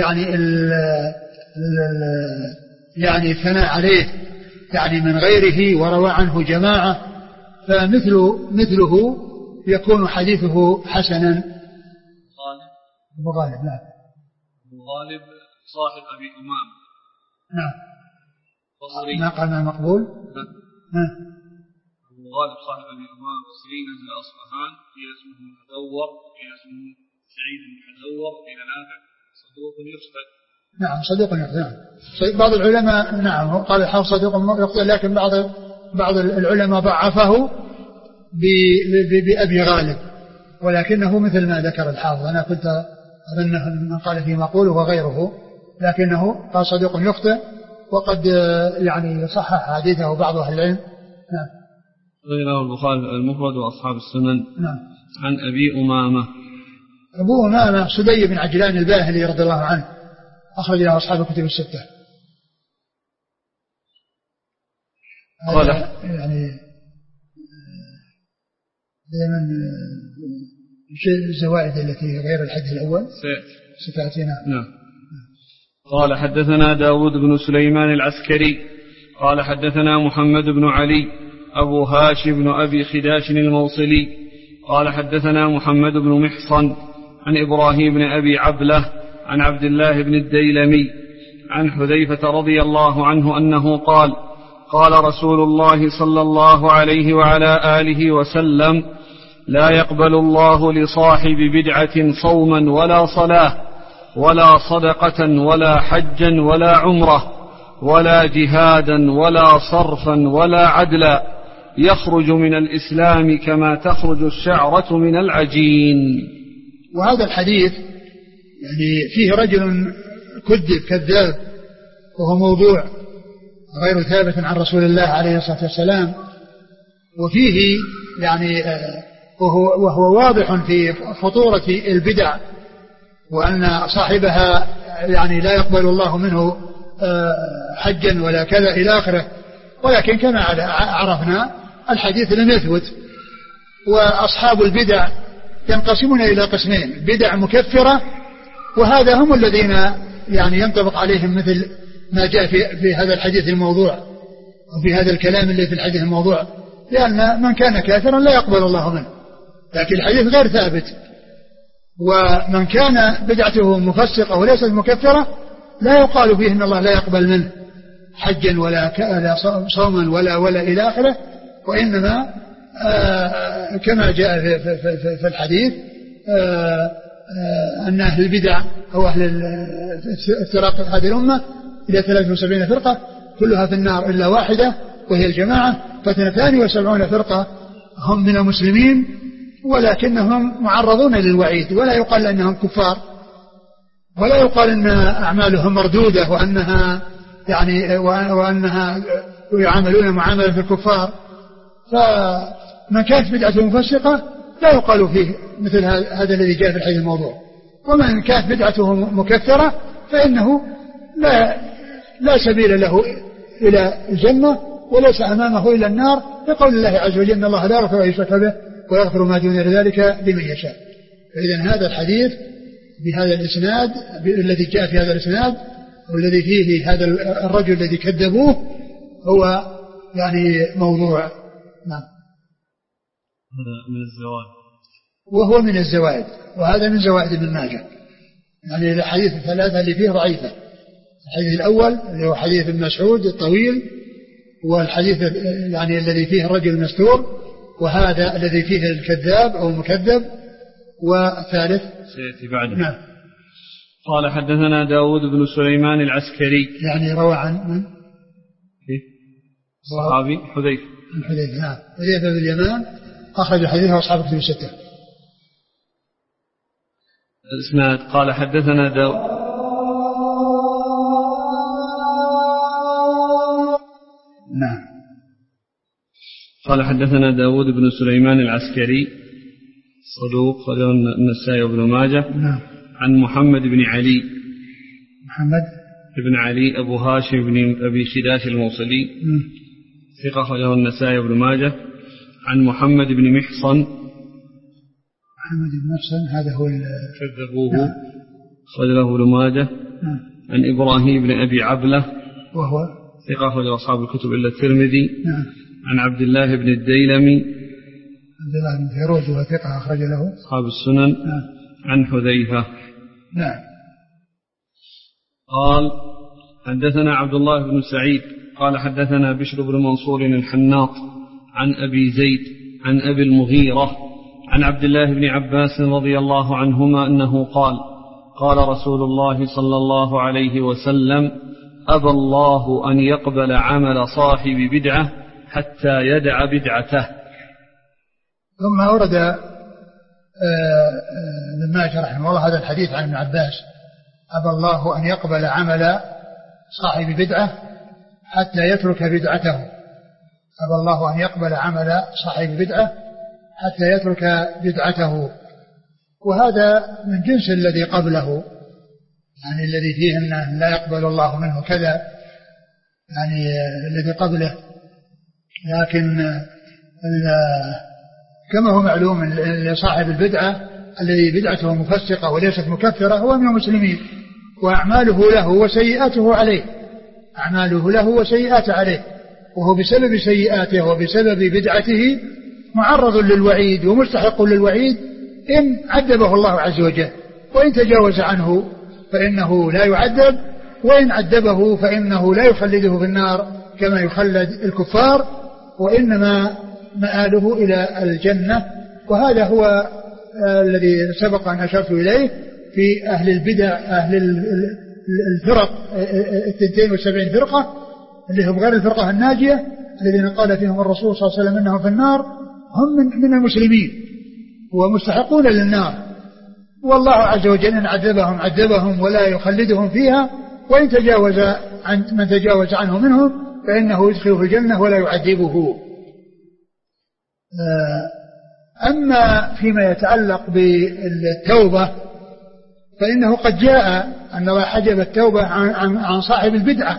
يعني الثناء عليه يعني من غيره وروى عنه جماعة، فمثله يكون حديثه حسنا. أبو غالب لا أبو غالب صاحب أبي أمام. نعم. بصري. ما قال مقبول. أبو غالب صاحب أبي أمام بصري نزل أصفهان، قيل اسمه مدور، قيل اسمه سعيد بن مدور، قيل نافع صدوق يخطئ. نعم صدوق يخطئ. نعم. بعض العلماء نعم قال الحافظ صدوق يخطئ، لكن بعض العلماء ضعفه بأبي غالب، ولكنه مثل ما ذكر الحافظ. أنا كنت أظنه من قال فيه مقول وغيره، لكنه قال صدوق يخطئ، وقد يعني صحح حديثه بعض أهل العلم. نعم. غيره البخاري المفرد وأصحاب السنن. نعم. عن أبي أمامة. أبو أمامة سدي بن عجلان الباهلي رضي الله عنه، أخرج له أصحاب الكتب الستة. قال يعني من الزوائد التي غير الحديث الأول ستأتينا. نعم. قال حدثنا داود بن سليمان العسكري قال حدثنا محمد بن علي أبو هاشم بن أبي خداش الموصلي قال حدثنا محمد بن محصن عن إبراهيم بن أبي عبلة عن عبد الله بن الديلمي عن حذيفة رضي الله عنه أنه قال قال رسول الله صلى الله عليه وعلى آله وسلم لا يقبل الله لصاحب بدعة صوما ولا صلاة ولا صدقة ولا حجا ولا عمرة ولا جهادا ولا صرفا ولا عدلا يخرج من الإسلام كما تخرج الشعرة من العجين. وهذا الحديث يعني فيه رجل كذاب وهو موضوع غير ثابت عن رسول الله عليه الصلاة والسلام، وفيه يعني وهو واضح في خطورة البدع، وأن صاحبها يعني لا يقبل الله منه حجا ولا كذا إلى آخره. ولكن كما عرفنا الحديث لم يثبت، وأصحاب البدع ينقسمون إلى قسمين: بدع مكفرة، وهذا هم الذين يعني ينطبق عليهم مثل ما جاء في هذا الحديث الموضوع وفي هذا الكلام اللي في الحديث الموضوع، لأن من كان كافرا لا يقبل الله منه، لكن الحديث غير ثابت. ومن كان بدعته مفسقة وليست مكفرة لا يقال فيه إن الله لا يقبل منه حجا ولا صوما ولا إلى آخره، وإنما كما جاء في الحديث أن أهل البدع أو أهل افتراق هذه الأمة إلى 73 فرقة كلها في النار إلا واحدة وهي الجماعة، ف72 فرقة هم من المسلمين ولكنهم معرضون للوعيد، ولا يقال أنهم كفار، ولا يقال أن أعمالهم مردودة وأنها يعني وأنها يعاملون معاملة في الكفار. فمن كانت بدعته مفسقة لا يقال فيه مثل هذا الذي جاء في الحديث الموضوع، ومن كانت بدعته مكفرة فإنه لا سبيل له إلى الجنة وليس أمامه إلى النار، لقول الله عز وجل إن الله لا يغفر أن يشرك به ويغفر ما دون ذلك لمن يشاء. فإذن هذا الحديث بهذا الإسناد الذي جاء في هذا الإسناد والذي فيه هذا الرجل الذي كذبوه هو يعني موضوع. نعم. هذا من الزوائد، وهو من الزوائد، وهذا من زوائد ابن ماجه. يعني الحديث الثلاثة اللي فيه ضعيفة: الحديث الأول اللي هو حديث ابن مسعود الطويل، والحديث يعني الذي فيه الرجل المستور، وهذا الذي فيه الكذاب أو المكذب، والثالث سيأتي بعده. نعم. قال حدثنا داود بن سليمان العسكري. يعني روى عن من؟ صحابي حذيفة. حذيفة نعم. حذيفة بن اليمان أخرج حديثه أصحاب الكتب الستة. الإسناد قال حدثنا داود. نعم. قال حدثنا داود بن سليمان العسكري صدوق خرجه النسائي وابن ماجه. نعم. عن محمد بن علي. محمد بن علي أبو هاشم بن أبي خداش الموصلي ثقة خرجه النسائي وابن ماجه. عن محمد بن محصن. محمد بن محصن هذا هو كذبوه. نعم. خرجه ابن ماجه. نعم. عن إبراهيم بن أبي عبلة وهو ثقة خرج أصحاب الكتب إلا الترمذي. نعم. عن عبد الله بن الديلمي. عبد الله بن فيروز وهو ثقة أخرج له أصحاب السنن. نعم. عن حذيفة. نعم. قال حدثنا عبد الله بن سعيد قال حدثنا بشر بن منصور الحناط عن أبي زيد عن أبي المغيرة عن عبد الله بن عباس رضي الله عنهما أنه قال قال رسول الله صلى الله عليه وسلم أبى الله أن يقبل عمل صاحب بدعة حتى يدع بدعته. ثم أورد ابن ماجه رحمه الله هذا الحديث عن ابن عباس أبى الله أن يقبل عمل صاحب بدعة حتى يترك بدعته. أبى الله أن يقبل عمل صاحب بدعة حتى يترك بدعته. وهذا من جنس الذي قبله، يعني الذي فيه أنه لا يقبل الله منه كذا، يعني الذي قبله. لكن كما هو معلوم لصاحب البدعة الذي بدعته مفسقة وليست مكفرة هو من المسلمين، وأعماله له وسيئاته عليه، أعماله له وسيئاته عليه، وهو بسبب سيئاته وبسبب بدعته معرض للوعيد ومستحق للوعيد إن عذبه الله عز وجل، وإن تجاوز عنه فإنه لا يعذب، وإن عذبه فإنه لا يخلده في النار كما يخلد الكفار، وإنما مآله إلى الجنة. وهذا هو الذي سبق أن أشرت إليه في أهل البدع، أهل الفرق 72 فرقة اللي هم غير الفرقة الناجية الذين قال فيهم الرسول صلى الله عليه وسلم إنهم في النار، هم من المسلمين ومستحقون للنار، والله عز وجل إن عذبهم ولا يخلدهم فيها، وإن تجاوز عن من تجاوز عنه منهم فإنه يدخله في الجنة ولا يعذبه. أما فيما يتعلق بالتوبة فإنه قد جاء أن الله حجب التوبة عن صاحب البدعة،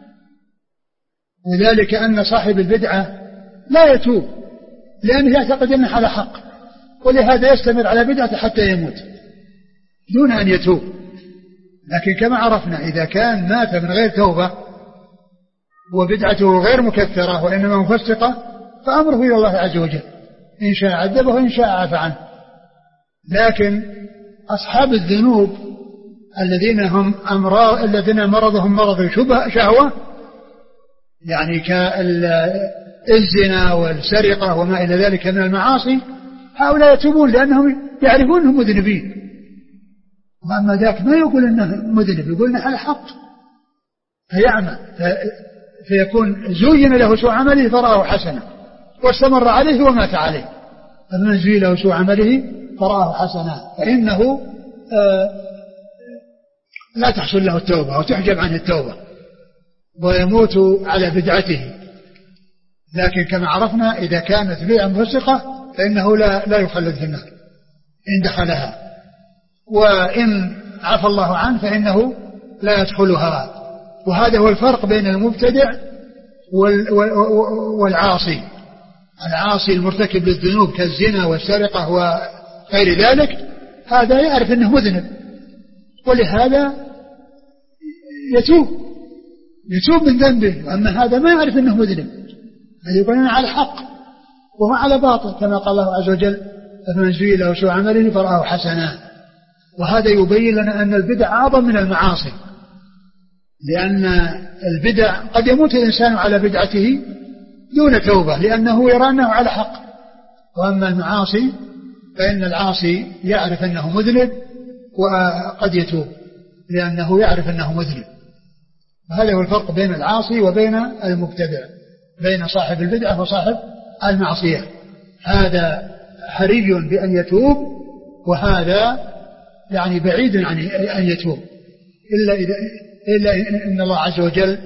وذلك أن صاحب البدعة لا يتوب لأنه يعتقد أنه على حق، ولهذا يستمر على بدعته حتى يموت دون أن يتوب. لكن كما عرفنا إذا كان مات من غير توبة وبدعته غير مكفرة وإنما مفسقة فأمره إلى الله عز وجل، إن شاء عذبه وإن شاء عفى عنه. لكن أصحاب الذنوب الذين مرضهم مرض شهوة، يعني كالزنا والسرقة وما إلى ذلك من المعاصي، هؤلاء يتوبون لأنهم يعرفون أنهم مذنبين. وأما ذاك ما يقول أنه مذنب، يقول أنه على حق فيعمى، فيكون زين له سوء عمله فرآه حسنة واستمر عليه ومات عليه. فمن زين له سوء عمله فرآه حسنة فإنه لا تحصل له التوبة وتحجب عنه التوبة ويموت على بدعته. لكن كما عرفنا إذا كانت بدعة مفسقة فإنه لا يخلد في النار إن دخلها، وإن عفى الله عنه فإنه لا يدخلها. وهذا هو الفرق بين المبتدع والعاصي. العاصي المرتكب للذنوب كالزنا والسرقة وغير ذلك هذا يعرف أنه مذنب، ولهذا يتوب من ذنبه. أما هذا ما يعرف أنه مذنب، هذا يقول أنا على حق وهو على باطل، كما قال الله عز وجل فمن زين له سوء عمله فرآه حسنا. وهذا يبين لنا أن البدع أعظم من المعاصي، لأن البدع قد يموت الإنسان على بدعته دون توبة لأنه يرى أنه على حق. وأما المعاصي فإن العاصي يعرف أنه مذنب وقد يتوب. لأنه يعرف أنه مذنب. هذا هو الفرق بين العاصي وبين المبتدع، بين صاحب البدعة وصاحب المعصية. هذا حري بأن يتوب، وهذا يعني بعيد عن أن يتوب، إلا إن الله عز وجل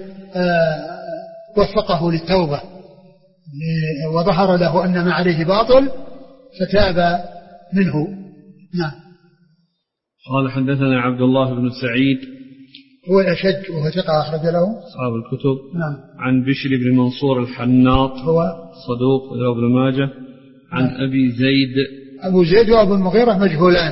وفقه للتوبة وظهر له أن ما عليه باطل فتاب منه. نعم. قال حدثنا عبد الله بن سعيد هو الأشج وهو ثقة أخرج له أصحاب الكتب. نعم. عن بشر بن منصور الحناط هو صدوق ابن ماجه. عن أبي زيد أبو زيد وأبو المغيرة مجهولان،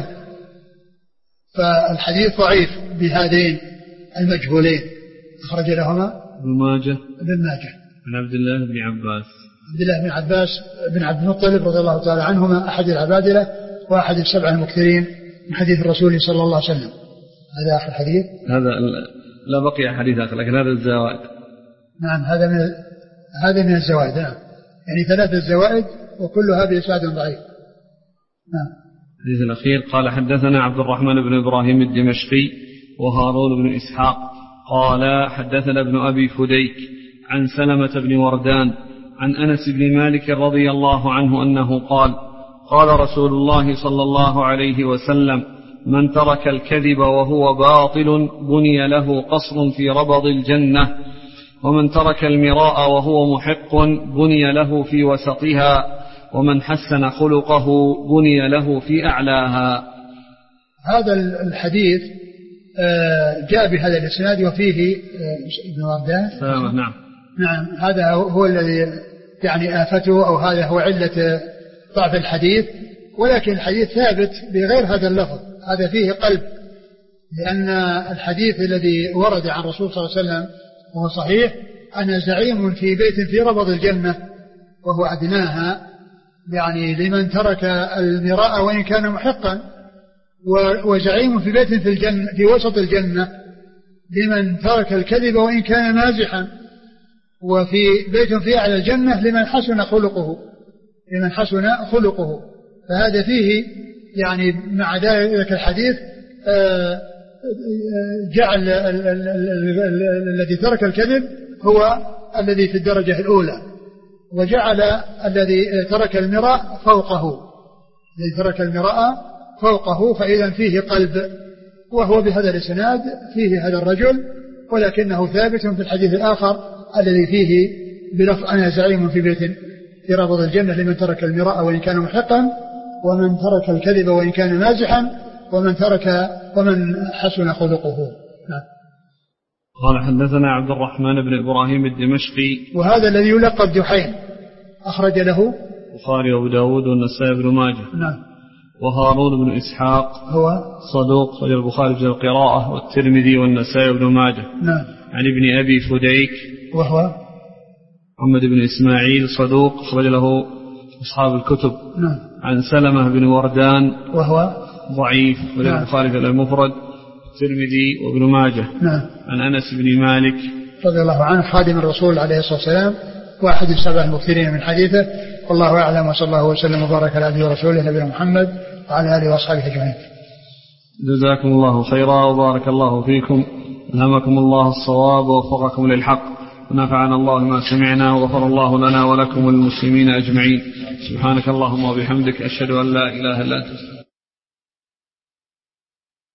فالحديث ضعيف بهذين المجهولين. أخرج لهما ابن ماجه. عن عبد الله بن عباس. عبد الله بن عباس بن عبد المطلب رضي الله تعالى عنهما، أحد العبادلة وأحد السبع المكثرين من حديث الرسول صلى الله عليه وسلم. هذا آخر حديث. هذا لا بقي حديث آخر، لكن هذا الزوائد. نعم هذا من الزوائد. نعم يعني 3 زوائد وكلها بإسناد ضعيف. نعم. الحديث الأخير قال حدثنا عبد الرحمن بن إبراهيم الدمشقي وهارون بن إسحاق قال حدثنا ابن أبي فديك عن سلمة بن وردان عن أنس بن مالك رضي الله عنه أنه قال قال رسول الله صلى الله عليه وسلم من ترك الكذب وهو باطل بني له قصر في ربض الجنة، ومن ترك المراء وهو محق بني له في وسطها، ومن حسن خلقه بني له في أعلاها. هذا الحديث جاء بهذا الإسناد وفيه ابن وردان. نعم هذا هو الذي يعني آفته، أو هذا هو علة ضعف الحديث، ولكن الحديث ثابت بغير هذا اللفظ. هذا فيه قلب، لأن الحديث الذي ورد عن الرسول صلى الله عليه وسلم وهو صحيح: أنا زعيم في بيت في ربض الجنة وهو أدناها، يعني لمن ترك المراء وإن كان محقا، وزعيم في بيت في الجنة في وسط الجنة لمن ترك الكذب وإن كان مازحا، وفي بيت في أعلى الجنة لمن حسن خلقه. فهذا فيه يعني مع ذلك الحديث جعل الذي ترك الكذب هو الذي في الدرجة الأولى، وجعل الذي ترك المراء فوقه، فإذا فيه قلب. وهو بهذا الإسناد فيه هذا الرجل، ولكنه ثابت في الحديث الآخر الذي فيه بلفظ: أنا زعيم في بيت في ربض الجنة لمن ترك المراء وإن كان محقا، ومن ترك الكذب وإن كان مازحا، ومن حسن خلقه. نعم. قال حدثنا عبد الرحمن بن إبراهيم الدمشقي، وهذا الذي يلقب جحيم، أخرج له البخاري وأبو داود والنسائي بن ماجه. نعم. وهارون بن إسحاق هو صدوق، رجل البخاري في القراءة والترمذي والنسائي بن ماجه. نعم. عن ابن أبي فديك وهو محمد بن إسماعيل صدوق، أخرج له أصحاب الكتب. نعم. عن سلمة بن وردان وهو ضعيف، رجل البخاري في المفرد الترمذي وابن ماجه. نعم. عن أنس بن مالك رضي الله عنه خادم الرسول عليه الصلاة والسلام، واحد السبع المكثرين من حديثه. والله أعلم، وصلى الله وسلم وبارك على عبده ورسوله نبينا محمد وعلى آله وأصحابه أجمعين. جزاكم الله خيرا وبارك الله فيكم، ألهمكم الله الصواب ووفقكم للحق، ونفعنا الله ما سمعنا، وغفر الله لنا ولكم والمسلمين أجمعين. سبحانك اللهم وبحمدك، أشهد أن لا إله إلا أنت.